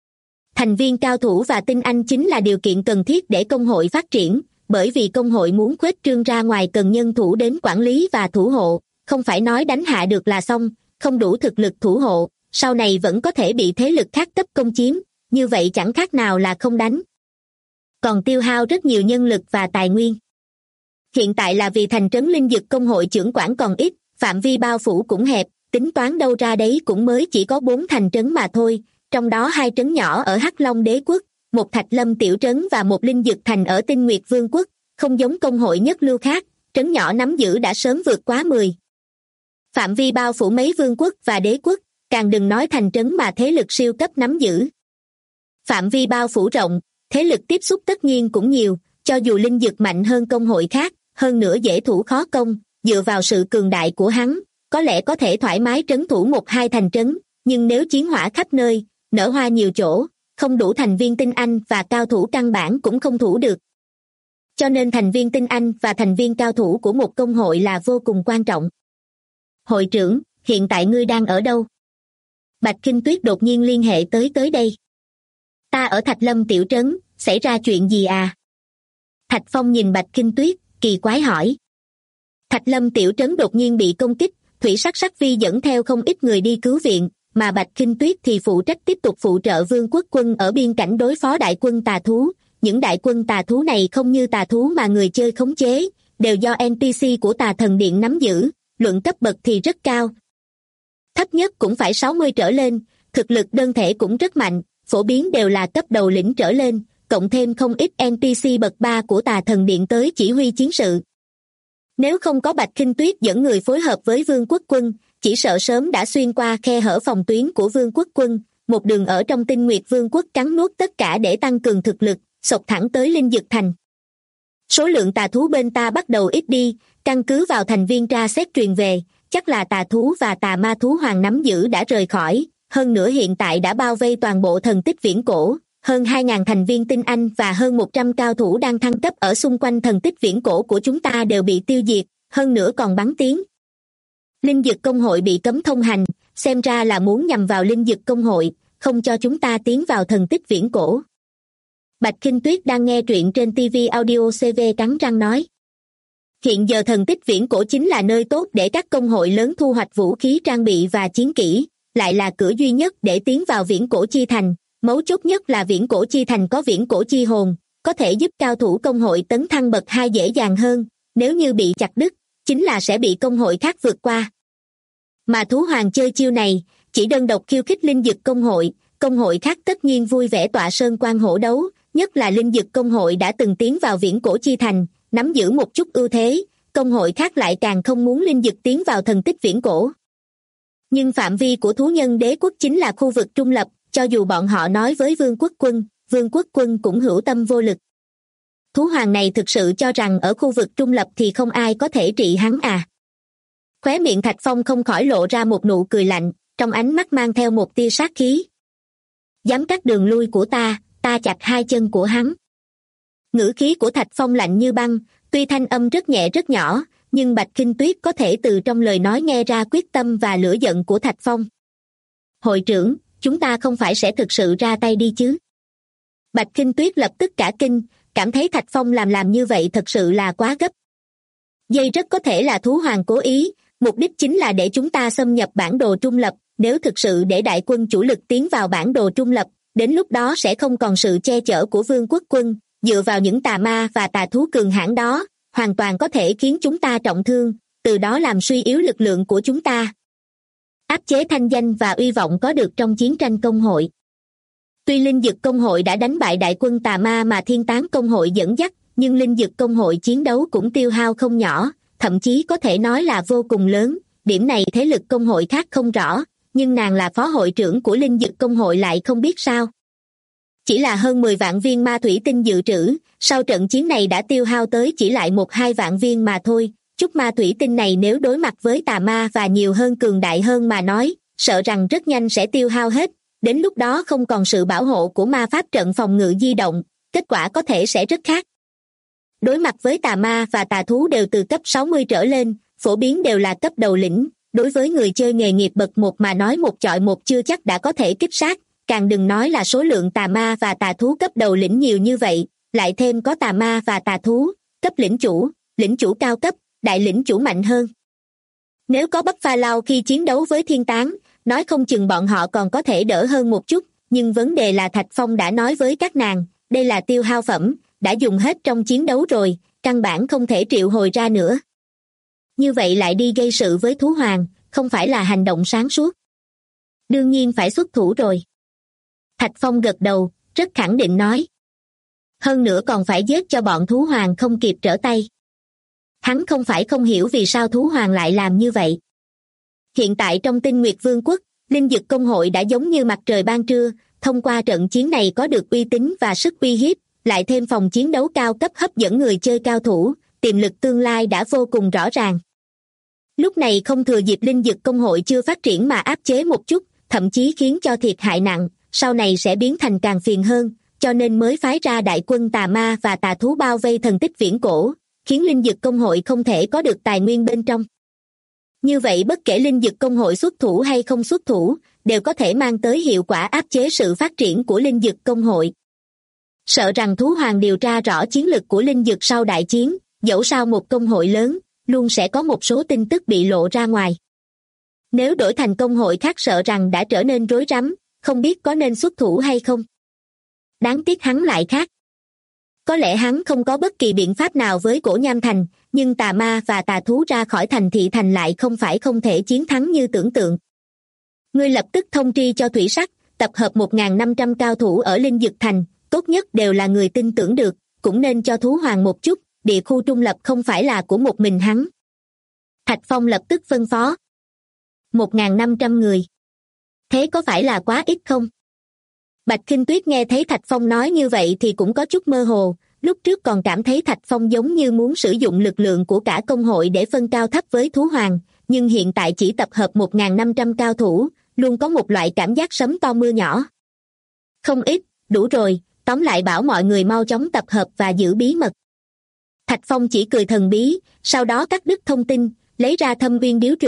S2: Thành viên cao thủ và tinh anh chính là điều kiện cần thiết để công hội phát triển, bởi vì công hội muốn khuếch trương ra ngoài cần nhân thủ đến quản lý và thủ hộ, không phải nói đánh hạ được là xong, không đủ thực lực thủ hộ, sau này vẫn có thể bị thế lực khác tấp công chiếm, như vậy chẳng khác nào là không đánh. Còn tiêu hao rất nhiều nhân lực và tài nguyên. Hiện tại là vì thành trấn linh dực công hội trưởng quản còn ít, phạm vi bao phủ cũng hẹp, tính toán đâu ra đấy cũng mới chỉ có 4 thành trấn mà thôi, trong đó 2 trấn nhỏ ở Hắc Long Đế quốc, một Thạch Lâm tiểu trấn và một linh dực thành ở Tinh Nguyệt Vương quốc, không giống công hội nhất lưu khác, trấn nhỏ nắm giữ đã sớm vượt quá 10. Phạm vi bao phủ mấy vương quốc và đế quốc, càng đừng nói thành trấn mà thế lực siêu cấp nắm giữ. Phạm vi bao phủ rộng, thế lực tiếp xúc tất nhiên cũng nhiều, cho dù linh dực mạnh hơn công hội khác, hơn nữa dễ thủ khó công, dựa vào sự cường đại của hắn, có lẽ có thể thoải mái trấn thủ 1-2 thành trấn, nhưng nếu chiến hỏa khắp nơi, nở hoa nhiều chỗ, không đủ thành viên tinh anh và cao thủ căn bản cũng không thủ được. Cho nên thành viên tinh anh và thành viên cao thủ của một công hội là vô cùng quan trọng. Hội trưởng, hiện tại ngươi đang ở đâu? Bạch Kinh Tuyết đột nhiên liên hệ tới đây. Ta ở Thạch Lâm tiểu trấn, xảy ra chuyện gì à? Thạch Phong nhìn Bạch Kinh Tuyết, kỳ quái hỏi. Thạch Lâm tiểu trấn đột nhiên bị công kích, Thủy Sắc Sắc Vi dẫn theo không ít người đi cứu viện, mà Bạch Kinh Tuyết thì phụ trách tiếp tục phụ trợ vương quốc quân ở biên cảnh đối phó đại quân tà thú. Những đại quân tà thú này không như tà thú mà người chơi khống chế, đều do NPC của Tà Thần Điện nắm giữ, luận cấp bậc thì rất cao. Thấp nhất cũng phải 60 trở lên, thực lực đơn thể cũng rất mạnh, phổ biến đều là cấp đầu lĩnh trở lên, cộng thêm không ít NPC bậc 3 của Tà Thần Điện tới chỉ huy chiến sự. Nếu không có Bạch Kinh Tuyết dẫn người phối hợp với vương quốc quân, chỉ sợ sớm đã xuyên qua khe hở phòng tuyến của vương quốc quân, một đường ở trong Tinh Nguyệt Vương quốc cắn nuốt tất cả để tăng cường thực lực, xộc thẳng tới linh dực thành. Số lượng tà thú bên ta bắt đầu ít đi, căn cứ vào thành viên tra xét truyền về, chắc là tà thú và tà ma thú hoàng nắm giữ đã rời khỏi, hơn nữa hiện tại đã bao vây toàn bộ thần tích viễn cổ, hơn 2.000 thành viên tinh anh và hơn 100 cao thủ đang thăng cấp ở xung quanh thần tích viễn cổ của chúng ta đều bị tiêu diệt, hơn nữa còn bắn tiếng. Linh dực công hội bị cấm thông hành, xem ra là muốn nhằm vào linh dực công hội, không cho chúng ta tiến vào thần tích viễn cổ. Bạch Kinh Tuyết đang nghe truyện trên TV Audio CV cắn răng nói. Hiện giờ thần tích viễn cổ chính là nơi tốt để các công hội lớn thu hoạch vũ khí trang bị và chiến kỹ, lại là cửa duy nhất để tiến vào viễn cổ chi thành. Mấu chốt nhất là viễn cổ chi thành có viễn cổ chi hồn, có thể giúp cao thủ công hội tấn thăng bậc 2 dễ dàng hơn, nếu như bị chặt đứt, chính là sẽ bị công hội khác vượt qua. Mà thú hoàng chơi chiêu này, chỉ đơn độc khiêu khích linh dực công hội khác tất nhiên vui vẻ tọa sơn quan hổ đấu, nhất là linh dực công hội đã từng tiến vào viễn cổ chi thành, nắm giữ một chút ưu thế, công hội khác lại càng không muốn linh dực tiến vào thần tích viễn cổ. Nhưng phạm vi của thú nhân đế quốc chính là khu vực trung lập, cho dù bọn họ nói với vương quốc quân cũng hữu tâm vô lực. Thú hoàng này thực sự cho rằng ở khu vực trung lập thì không ai có thể trị hắn à? Khóe miệng Thạch Phong không khỏi lộ ra một nụ cười lạnh, trong ánh mắt mang theo một tia sát khí. Dám cắt đường lui của ta chặt 2 chân của hắn. Ngữ khí của Thạch Phong lạnh như băng, tuy thanh âm rất nhẹ rất nhỏ, nhưng Bạch Kinh Tuyết có thể từ trong lời nói nghe ra quyết tâm và lửa giận của Thạch Phong. Hội trưởng, chúng ta không phải sẽ thực sự ra tay đi chứ? Bạch Kinh Tuyết lập tức cả kinh, cảm thấy Thạch Phong làm như vậy thật sự là quá gấp. Dây rất có thể là thú hoàng cố ý, mục đích chính là để chúng ta xâm nhập bản đồ trung lập, nếu thực sự để đại quân chủ lực tiến vào bản đồ trung lập, đến lúc đó sẽ không còn sự che chở của vương quốc quân, dựa vào những tà ma và tà thú cường hãn đó, hoàn toàn có thể khiến chúng ta trọng thương, từ đó làm suy yếu lực lượng của chúng ta. Áp chế thanh danh và uy vọng có được trong chiến tranh công hội. Tuy linh dực công hội đã đánh bại đại quân tà ma mà thiên tán công hội dẫn dắt, nhưng linh dực công hội chiến đấu cũng tiêu hao không nhỏ, thậm chí có thể nói là vô cùng lớn, điểm này thế lực công hội khác không rõ, nhưng nàng là phó hội trưởng của linh dực công hội lại không biết sao. Chỉ là hơn 10 vạn viên ma thủy tinh dự trữ, sau trận chiến này đã tiêu hao tới chỉ lại 1-2 vạn viên mà thôi, chút ma thủy tinh này nếu đối mặt với tà ma và nhiều hơn cường đại hơn mà nói, sợ rằng rất nhanh sẽ tiêu hao hết, đến lúc đó không còn sự bảo hộ của ma pháp trận phòng ngự di động, kết quả có thể sẽ rất khác. Đối mặt với tà ma và tà thú đều từ cấp 60 trở lên, phổ biến đều là cấp đầu lĩnh, đối với người chơi nghề nghiệp bậc 1 mà nói một chọi một chưa chắc đã có thể kích sát, càng đừng nói là số lượng tà ma và tà thú cấp đầu lĩnh nhiều như vậy, lại thêm có tà ma và tà thú, cấp lĩnh chủ cao cấp, đại lĩnh chủ mạnh hơn. Nếu có Bắp Pha Lao khi chiến đấu với thiên tán, nói không chừng bọn họ còn có thể đỡ hơn một chút, nhưng vấn đề là Thạch Phong đã nói với các nàng, đây là tiêu hao phẩm, đã dùng hết trong chiến đấu rồi, căn bản không thể triệu hồi ra nữa. Như vậy lại đi gây sự với thú hoàng, không phải là hành động sáng suốt. Đương nhiên phải xuất thủ rồi. Thạch Phong gật đầu, rất khẳng định nói. Hơn nữa còn phải giết cho bọn thú hoàng không kịp trở tay. Hắn không phải không hiểu vì sao thú hoàng lại làm như vậy. Hiện tại trong Tinh Nguyệt Vương quốc, linh dực công hội đã giống như mặt trời ban trưa, thông qua trận chiến này có được uy tín và sức uy hiếp, lại thêm phòng chiến đấu cao cấp hấp dẫn người chơi cao thủ, tiềm lực tương lai đã vô cùng rõ ràng. Lúc này không thừa dịp linh dực công hội chưa phát triển mà áp chế một chút, thậm chí khiến cho thiệt hại nặng, sau này sẽ biến thành càng phiền hơn, cho nên mới phái ra đại quân tà ma và tà thú bao vây thần tích viễn cổ, khiến linh dực công hội không thể có được tài nguyên bên trong. Như vậy bất kể linh dực công hội xuất thủ hay không xuất thủ, đều có thể mang tới hiệu quả áp chế sự phát triển của linh dực công hội. Sợ rằng thú hoàng điều tra rõ chiến lực của linh dực sau đại chiến, dẫu sao một công hội lớn, luôn sẽ có một số tin tức bị lộ ra ngoài. Nếu đổi thành công hội khác sợ rằng đã trở nên rối rắm, không biết có nên xuất thủ hay không. Đáng tiếc hắn lại khác. Có lẽ hắn không có bất kỳ biện pháp nào với Cổ Nham Thành, nhưng tà ma và tà thú ra khỏi thành thị thành lại không phải không thể chiến thắng như tưởng tượng. Ngươi lập tức thông tri cho Thủy Sắc, tập hợp 1.500 cao thủ ở Linh Dực Thành, tốt nhất đều là người tin tưởng được, cũng nên cho thú hoàng một chút, địa khu trung lập không phải là của một mình hắn. Thạch Phong lập tức phân phó. 1.500 người. Thế có phải là quá ít không? Bạch Kinh Tuyết nghe thấy Thạch Phong nói như vậy thì cũng có chút mơ hồ, lúc trước còn cảm thấy Thạch Phong giống như muốn sử dụng lực lượng của cả công hội để phân cao thấp với thú hoàng, nhưng hiện tại chỉ tập hợp 1.500 cao thủ, luôn có một loại cảm giác sấm to mưa nhỏ. Không ít, đủ rồi, tóm lại bảo mọi người mau chóng tập hợp và giữ bí mật. Thạch Phong chỉ cười thần bí, sau đó cắt đứt thông tin, lấy ra Thâm Uyên Điếu Trụy,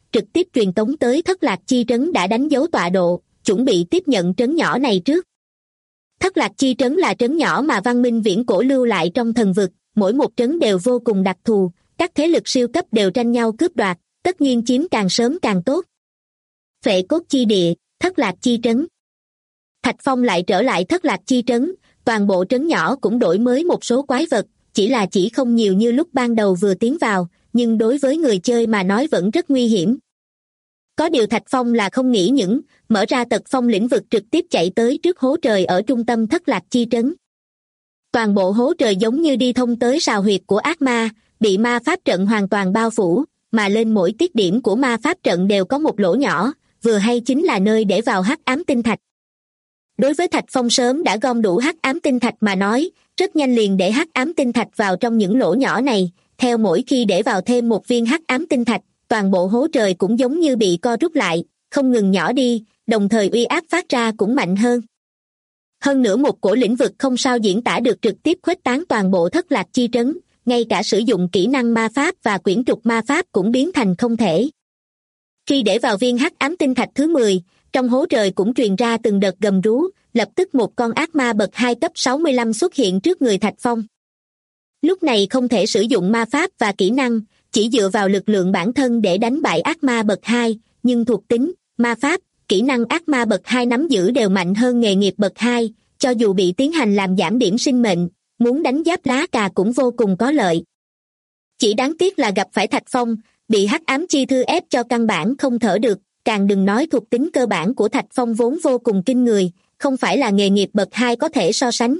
S2: trực tiếp truyền tống tới Thất Lạc Chi Trấn đã đánh dấu tọa độ, chuẩn bị tiếp nhận trấn nhỏ này trước. Thất Lạc Chi Trấn là trấn nhỏ mà văn minh viễn cổ lưu lại trong thần vực, mỗi một trấn đều vô cùng đặc thù, các thế lực siêu cấp đều tranh nhau cướp đoạt, tất nhiên chiếm càng sớm càng tốt. Phệ Cốt Chi Địa, Thất Lạc Chi Trấn. Thạch Phong lại trở lại Thất Lạc Chi Trấn, toàn bộ trấn nhỏ cũng đổi mới một số quái vật, chỉ không nhiều như lúc ban đầu vừa tiến vào, nhưng đối với người chơi mà nói vẫn rất nguy hiểm. Có điều Thạch Phong là không nghĩ những, mở ra Tật Phong lĩnh vực trực tiếp chạy tới trước hố trời ở trung tâm Thất Lạc Chi Trấn. Toàn bộ hố trời giống như đi thông tới sào huyệt của ác ma, bị ma pháp trận hoàn toàn bao phủ, mà lên mỗi tiết điểm của ma pháp trận đều có một lỗ nhỏ, vừa hay chính là nơi để vào hắc ám tinh thạch. Đối với Thạch Phong sớm đã gom đủ hắc ám tinh thạch mà nói, rất nhanh liền để hắc ám tinh thạch vào trong những lỗ nhỏ này, theo mỗi khi để vào thêm một viên hắc ám tinh thạch, toàn bộ hố trời cũng giống như bị co rút lại, không ngừng nhỏ đi, đồng thời uy áp phát ra cũng mạnh hơn. Hơn nữa một cổ lĩnh vực không sao diễn tả được trực tiếp khuếch tán toàn bộ Thất Lạc Chi Trấn, ngay cả sử dụng kỹ năng ma pháp và quyển trục ma pháp cũng biến thành không thể. Khi để vào viên hắc ám tinh thạch thứ 10, trong hố trời cũng truyền ra từng đợt gầm rú, lập tức một con ác ma bậc 2 cấp 65 xuất hiện trước người Thạch Phong. Lúc này không thể sử dụng ma pháp và kỹ năng, chỉ dựa vào lực lượng bản thân để đánh bại ác ma bậc 2, nhưng thuộc tính, ma pháp, kỹ năng ác ma bậc 2 nắm giữ đều mạnh hơn nghề nghiệp bậc 2, cho dù bị tiến hành làm giảm điểm sinh mệnh, muốn đánh giáp lá cà cũng vô cùng có lợi. Chỉ đáng tiếc là gặp phải Thạch Phong, bị hắc ám chi thư ép cho căn bản không thở được, càng đừng nói thuộc tính cơ bản của Thạch Phong vốn vô cùng kinh người, không phải là nghề nghiệp bậc 2 có thể so sánh.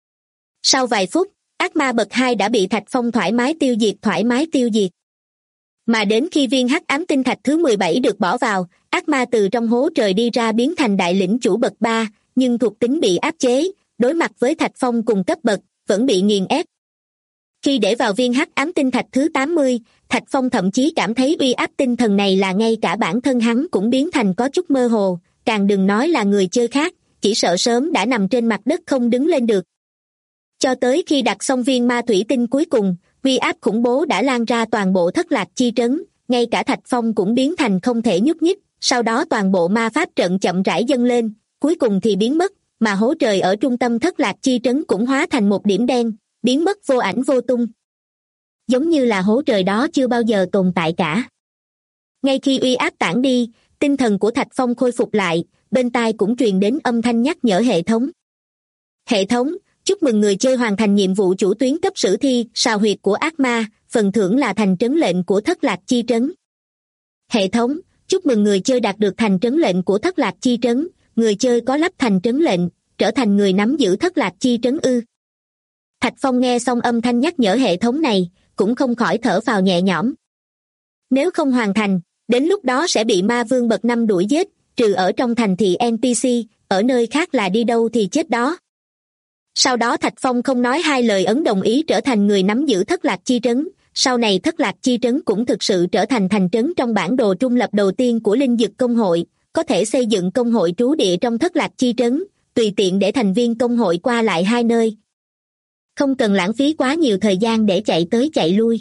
S2: Sau vài phút, ác ma bậc 2 đã bị Thạch Phong thoải mái tiêu diệt. Mà đến khi viên hắc ám tinh thạch thứ 17 được bỏ vào, ác ma từ trong hố trời đi ra biến thành đại lĩnh chủ bậc 3, nhưng thuộc tính bị áp chế, đối mặt với Thạch Phong cùng cấp bậc, vẫn bị nghiền ép. Khi để vào viên hắc ám tinh thạch thứ 80, Thạch Phong thậm chí cảm thấy uy áp tinh thần này là ngay cả bản thân hắn cũng biến thành có chút mơ hồ, càng đừng nói là người chơi khác, chỉ sợ sớm đã nằm trên mặt đất không đứng lên được. Cho tới khi đặt xong viên ma thủy tinh cuối cùng, uy áp khủng bố đã lan ra toàn bộ Thất Lạc Chi Trấn, ngay cả Thạch Phong cũng biến thành không thể nhúc nhích, sau đó toàn bộ ma pháp trận chậm rãi dâng lên, cuối cùng thì biến mất, mà hố trời ở trung tâm Thất Lạc Chi Trấn cũng hóa thành một điểm đen, biến mất vô ảnh vô tung. Giống như là hố trời đó chưa bao giờ tồn tại cả. Ngay khi uy áp tản đi, tinh thần của Thạch Phong khôi phục lại, bên tai cũng truyền đến âm thanh nhắc nhở hệ thống. Hệ thống, chúc mừng người chơi hoàn thành nhiệm vụ chủ tuyến cấp sử thi, sào huyệt của ác ma, phần thưởng là thành trấn lệnh của Thất Lạc Chi Trấn. Hệ thống, chúc mừng người chơi đạt được thành trấn lệnh của Thất Lạc Chi Trấn, người chơi có lắp thành trấn lệnh, trở thành người nắm giữ Thất Lạc Chi Trấn ư. Thạch Phong nghe xong âm thanh nhắc nhở hệ thống này, cũng không khỏi thở phào nhẹ nhõm. Nếu không hoàn thành, đến lúc đó sẽ bị ma vương bậc 5 đuổi giết, trừ ở trong thành thị NPC, ở nơi khác là đi đâu thì chết đó. Sau đó Thạch Phong không nói hai lời ấn đồng ý trở thành người nắm giữ Thất Lạc Chi Trấn, sau này Thất Lạc Chi Trấn cũng thực sự trở thành thành trấn trong bản đồ trung lập đầu tiên của Linh Dực Công hội, có thể xây dựng công hội trú địa trong Thất Lạc Chi Trấn, tùy tiện để thành viên công hội qua lại hai nơi. Không cần lãng phí quá nhiều thời gian để chạy tới chạy lui.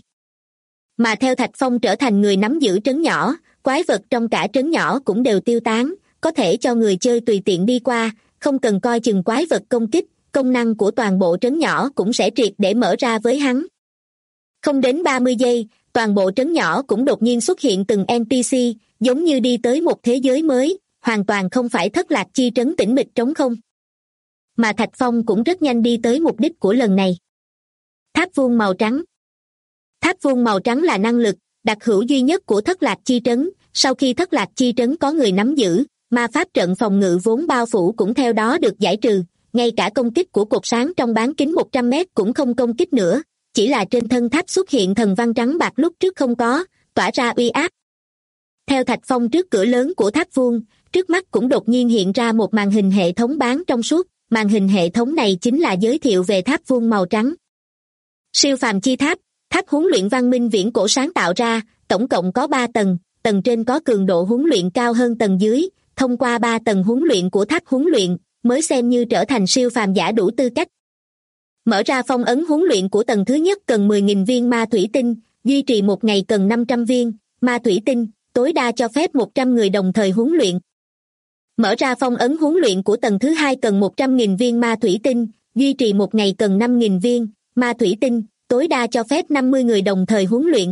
S2: Mà theo Thạch Phong trở thành người nắm giữ trấn nhỏ, quái vật trong cả trấn nhỏ cũng đều tiêu tán, có thể cho người chơi tùy tiện đi qua, không cần coi chừng quái vật công kích, công năng của toàn bộ trấn nhỏ cũng sẽ triệt để mở ra với hắn. Không đến 30 giây, toàn bộ trấn nhỏ cũng đột nhiên xuất hiện từng NPC, giống như đi tới một thế giới mới, hoàn toàn không phải Thất Lạc Chi Trấn tĩnh mịch trống không. Mà Thạch Phong cũng rất nhanh đi tới mục đích của lần này. Tháp vuông màu trắng. Tháp vuông màu trắng là năng lực đặc hữu duy nhất của Thất Lạc Chi Trấn, sau khi Thất Lạc Chi Trấn có người nắm giữ, ma pháp trận phòng ngự vốn bao phủ cũng theo đó được giải trừ, ngay cả công kích của cột sáng trong bán kính 100 mét cũng không công kích nữa, chỉ là trên thân tháp xuất hiện thần văn trắng bạc lúc trước không có, tỏa ra uy áp. Theo Thạch Phong trước cửa lớn của tháp vuông, trước mắt cũng đột nhiên hiện ra một màn hình hệ thống bán trong suốt, màn hình hệ thống này chính là giới thiệu về tháp vuông màu trắng. Siêu phàm chi tháp, tháp huấn luyện văn minh viễn cổ sáng tạo ra, tổng cộng có 3 tầng, tầng trên có cường độ huấn luyện cao hơn tầng dưới, thông qua 3 tầng huấn luyện của tháp huấn luyện, mới xem như trở thành siêu phàm giả đủ tư cách. Mở ra phong ấn huấn luyện của tầng thứ nhất cần 10.000 viên ma thủy tinh, duy trì một ngày cần 500 viên, ma thủy tinh, tối đa cho phép 100 người đồng thời huấn luyện. Mở ra phong ấn huấn luyện của tầng thứ 2 cần 100.000 viên ma thủy tinh, duy trì một ngày cần 5.000 viên ma thủy tinh, tối đa cho phép 50 người đồng thời huấn luyện.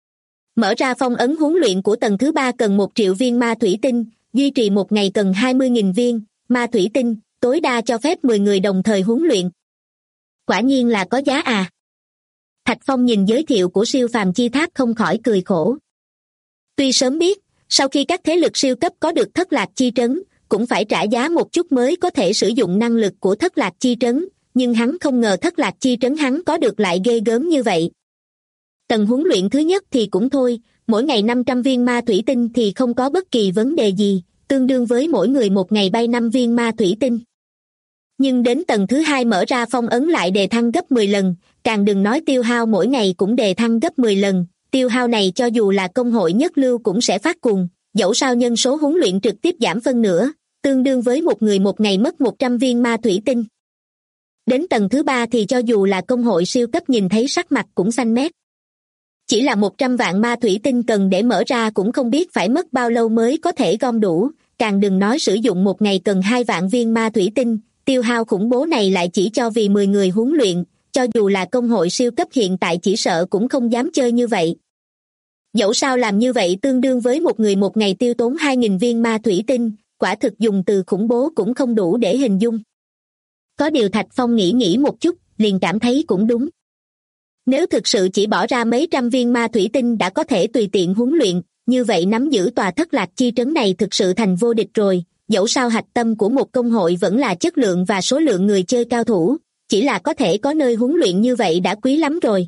S2: Mở ra phong ấn huấn luyện của tầng thứ 3 cần 1 triệu viên ma thủy tinh, duy trì một ngày cần 20.000 viên ma thủy tinh, tối đa cho phép 10 người đồng thời huấn luyện. Quả nhiên là có giá à. Thạch Phong nhìn giới thiệu của siêu phàm chi tháp không khỏi cười khổ. Tuy sớm biết, sau khi các thế lực siêu cấp có được thất lạc chi trấn, cũng phải trả giá một chút mới có thể sử dụng năng lực của thất lạc chi trấn, nhưng hắn không ngờ thất lạc chi trấn hắn có được lại ghê gớm như vậy. Tầng huấn luyện thứ nhất thì cũng thôi, mỗi ngày 500 viên ma thủy tinh thì không có bất kỳ vấn đề gì, tương đương với mỗi người một ngày bay 5 viên ma thủy tinh. Nhưng đến tầng thứ 2 mở ra phong ấn lại đề thăng gấp 10 lần, càng đừng nói tiêu hao mỗi ngày cũng đề thăng gấp 10 lần, tiêu hao này cho dù là công hội nhất lưu cũng sẽ phát cuồng, dẫu sao nhân số huấn luyện trực tiếp giảm phân nửa, tương đương với một người một ngày mất 100 viên ma thủy tinh. Đến tầng thứ 3 thì cho dù là công hội siêu cấp nhìn thấy sắc mặt cũng xanh mét. Chỉ là 100 vạn ma thủy tinh cần để mở ra cũng không biết phải mất bao lâu mới có thể gom đủ, càng đừng nói sử dụng một ngày cần 2 vạn viên ma thủy tinh, tiêu hao khủng bố này lại chỉ cho vì 10 người huấn luyện, cho dù là công hội siêu cấp hiện tại chỉ sợ cũng không dám chơi như vậy. Dẫu sao làm như vậy tương đương với một người một ngày tiêu tốn 2.000 viên ma thủy tinh, quả thực dùng từ khủng bố cũng không đủ để hình dung. Có điều Thạch Phong nghĩ một chút, liền cảm thấy cũng đúng. Nếu thực sự chỉ bỏ ra mấy trăm viên ma thủy tinh đã có thể tùy tiện huấn luyện, như vậy nắm giữ tòa thất lạc chi trấn này thực sự thành vô địch rồi, dẫu sao hạch tâm của một công hội vẫn là chất lượng và số lượng người chơi cao thủ, chỉ là có thể có nơi huấn luyện như vậy đã quý lắm rồi.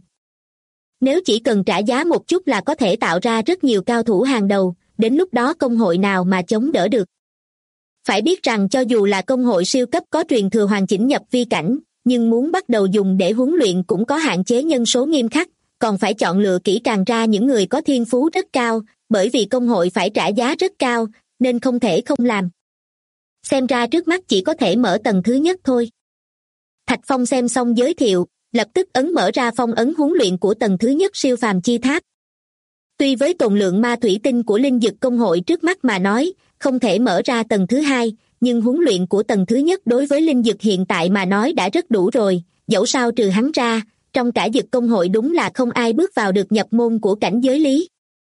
S2: Nếu chỉ cần trả giá một chút là có thể tạo ra rất nhiều cao thủ hàng đầu, đến lúc đó công hội nào mà chống đỡ được. Phải biết rằng cho dù là công hội siêu cấp có truyền thừa hoàn chỉnh nhập vi cảnh, nhưng muốn bắt đầu dùng để huấn luyện cũng có hạn chế nhân số nghiêm khắc, còn phải chọn lựa kỹ càng ra những người có thiên phú rất cao, bởi vì công hội phải trả giá rất cao, nên không thể không làm. Xem ra trước mắt chỉ có thể mở tầng thứ nhất thôi. Thạch Phong xem xong giới thiệu, lập tức ấn mở ra phong ấn huấn luyện của tầng thứ nhất siêu phàm chi tháp. Tuy với tồn lượng ma thủy tinh của linh dực công hội trước mắt mà nói, không thể mở ra tầng thứ 2, nhưng huấn luyện của tầng thứ nhất đối với linh dực hiện tại mà nói đã rất đủ rồi, dẫu sao trừ hắn ra, trong cả dực công hội đúng là không ai bước vào được nhập môn của cảnh giới lý.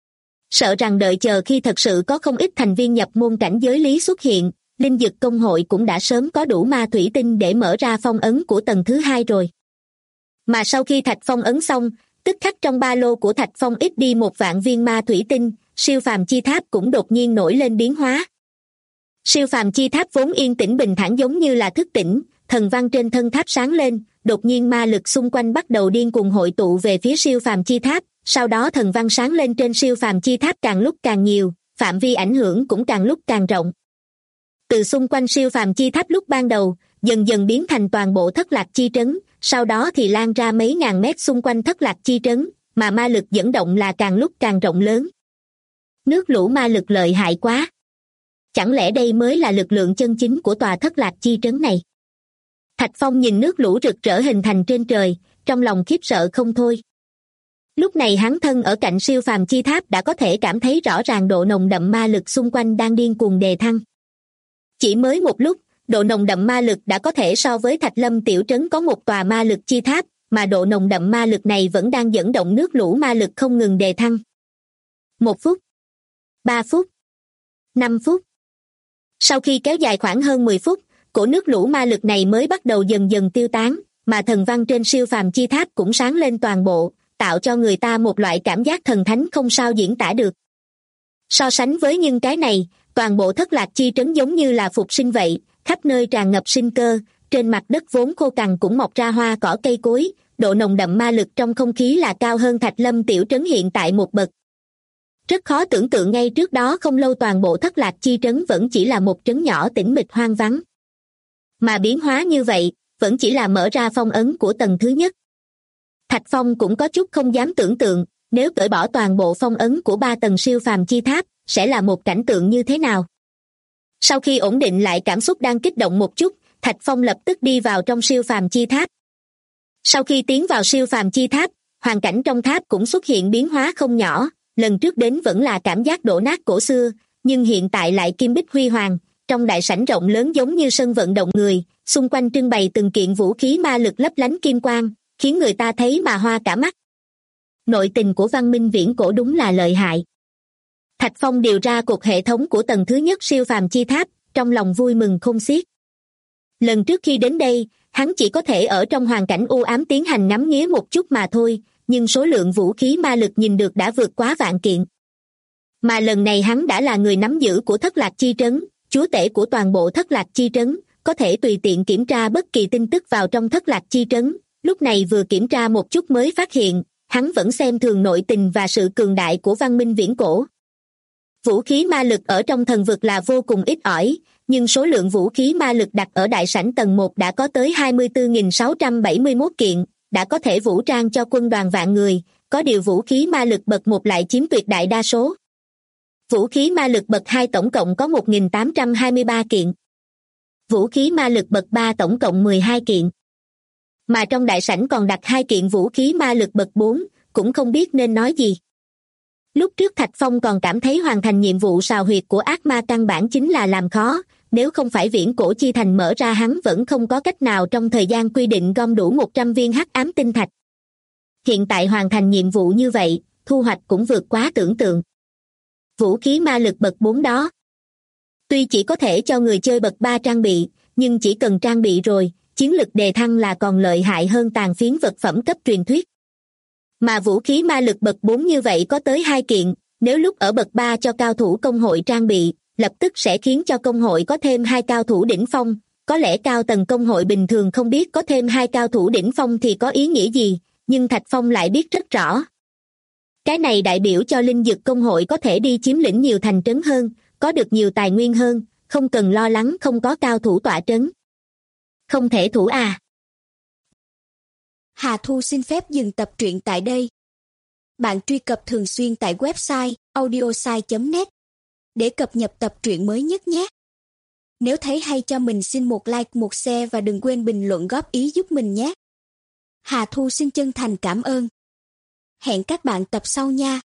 S2: Sợ rằng đợi chờ khi thật sự có không ít thành viên nhập môn cảnh giới lý xuất hiện, linh dực công hội cũng đã sớm có đủ ma thủy tinh để mở ra phong ấn của tầng thứ 2 rồi. Mà sau khi Thạch Phong ấn xong, tức khắc trong ba lô của Thạch Phong ít đi 1 vạn viên ma thủy tinh, siêu phàm chi tháp cũng đột nhiên nổi lên biến hóa. Siêu phàm chi tháp vốn yên tĩnh bình thản giống như là thức tỉnh, thần văn trên thân tháp sáng lên, đột nhiên ma lực xung quanh bắt đầu điên cuồng hội tụ về phía siêu phàm chi tháp, sau đó thần văn sáng lên trên siêu phàm chi tháp càng lúc càng nhiều, phạm vi ảnh hưởng cũng càng lúc càng rộng. Từ xung quanh siêu phàm chi tháp lúc ban đầu, dần dần biến thành toàn bộ thất lạc chi trấn, sau đó thì lan ra mấy ngàn mét xung quanh thất lạc chi trấn, mà ma lực dẫn động là càng lúc càng rộng lớn. Nước lũ ma lực lợi hại quá. Chẳng lẽ đây mới là lực lượng chân chính của tòa thất lạc chi trấn này? Thạch Phong nhìn nước lũ rực rỡ hình thành trên trời, trong lòng khiếp sợ không thôi. Lúc này hắn thân ở cạnh siêu phàm chi tháp đã có thể cảm thấy rõ ràng độ nồng đậm ma lực xung quanh đang điên cuồng đề thăng. Chỉ mới một lúc, độ nồng đậm ma lực đã có thể so với Thạch Lâm tiểu trấn có một tòa ma lực chi tháp, mà độ nồng đậm ma lực này vẫn đang dẫn động nước lũ ma lực không ngừng đề thăng. 1 phút, 3 phút, 5 phút. Sau khi kéo dài khoảng hơn 10 phút, cổ nước lũ ma lực này mới bắt đầu dần dần tiêu tán, mà thần văn trên siêu phàm chi tháp cũng sáng lên toàn bộ, tạo cho người ta một loại cảm giác thần thánh không sao diễn tả được. So sánh với những cái này, toàn bộ thất lạc chi trấn giống như là phục sinh vậy, khắp nơi tràn ngập sinh cơ, trên mặt đất vốn khô cằn cũng mọc ra hoa cỏ cây cối, độ nồng đậm ma lực trong không khí là cao hơn Thạch Lâm tiểu trấn hiện tại một bậc. Rất khó tưởng tượng ngay trước đó không lâu toàn bộ thất lạc chi trấn vẫn chỉ là một trấn nhỏ tĩnh mịch hoang vắng. Mà biến hóa như vậy, vẫn chỉ là mở ra phong ấn của tầng thứ nhất. Thạch Phong cũng có chút không dám tưởng tượng, nếu cởi bỏ toàn bộ phong ấn của 3 tầng siêu phàm chi tháp, sẽ là một cảnh tượng như thế nào. Sau khi ổn định lại cảm xúc đang kích động một chút, Thạch Phong lập tức đi vào trong siêu phàm chi tháp. Sau khi tiến vào siêu phàm chi tháp, hoàn cảnh trong tháp cũng xuất hiện biến hóa không nhỏ, lần trước đến vẫn là cảm giác đổ nát cổ xưa, nhưng hiện tại lại kim bích huy hoàng, trong đại sảnh rộng lớn giống như sân vận động người, xung quanh trưng bày từng kiện vũ khí ma lực lấp lánh kim quang, khiến người ta thấy mà hoa cả mắt. Nội tình của văn minh viễn cổ đúng là lợi hại. Thạch Phong điều ra cột hệ thống của tầng thứ nhất siêu phàm chi tháp, trong lòng vui mừng khôn xiết. Lần trước khi đến đây, hắn chỉ có thể ở trong hoàn cảnh u ám tiến hành ngắm nghía một chút mà thôi, nhưng số lượng vũ khí ma lực nhìn được đã vượt quá vạn kiện. Mà lần này hắn đã là người nắm giữ của Thất Lạc Chi Trấn, chúa tể của toàn bộ Thất Lạc Chi Trấn, có thể tùy tiện kiểm tra bất kỳ tin tức vào trong Thất Lạc Chi Trấn. Lúc này vừa kiểm tra một chút mới phát hiện, hắn vẫn xem thường nội tình và sự cường đại của văn minh viễn cổ. Vũ khí ma lực ở trong thần vực là vô cùng ít ỏi, nhưng số lượng vũ khí ma lực đặt ở đại sảnh tầng 1 đã có tới 24.671 kiện, đã có thể vũ trang cho quân đoàn vạn người, có điều vũ khí ma lực bậc 1 lại chiếm tuyệt đại đa số. Vũ khí ma lực bậc 2 tổng cộng có 1.823 kiện. Vũ khí ma lực bậc 3 tổng cộng 12 kiện. Mà trong đại sảnh còn đặt 2 kiện vũ khí ma lực bậc 4, cũng không biết nên nói gì. Lúc trước Thạch Phong còn cảm thấy hoàn thành nhiệm vụ sào huyệt của ác ma căn bản chính là làm khó, nếu không phải viễn cổ chi thành mở ra hắn vẫn không có cách nào trong thời gian quy định gom đủ 100 viên hắc ám tinh thạch. Hiện tại hoàn thành nhiệm vụ như vậy, thu hoạch cũng vượt quá tưởng tượng. Vũ khí ma lực bậc 4 đó, tuy chỉ có thể cho người chơi bậc 3 trang bị, nhưng chỉ cần trang bị rồi, chiến lực đề thăng là còn lợi hại hơn tàn phiến vật phẩm cấp truyền thuyết. Mà vũ khí ma lực bậc 4 như vậy có tới 2 kiện, nếu lúc ở bậc 3 cho cao thủ công hội trang bị, lập tức sẽ khiến cho công hội có thêm 2 cao thủ đỉnh phong, có lẽ cao tầng công hội bình thường không biết có thêm 2 cao thủ đỉnh phong thì có ý nghĩa gì, nhưng Thạch Phong lại biết rất rõ. Cái này đại biểu cho linh dược công hội có thể đi chiếm lĩnh nhiều thành trấn hơn, có được nhiều tài nguyên hơn, không cần lo lắng không có cao thủ tọa trấn. Không thể thủ à.
S3: Hà Thu xin phép dừng tập truyện tại đây. Bạn truy cập thường xuyên tại website audiosai.net để cập nhật tập truyện mới nhất nhé. Nếu thấy hay cho mình xin một like, một share và đừng quên bình luận góp ý giúp mình nhé. Hà Thu xin chân thành cảm ơn. Hẹn các bạn tập sau nha.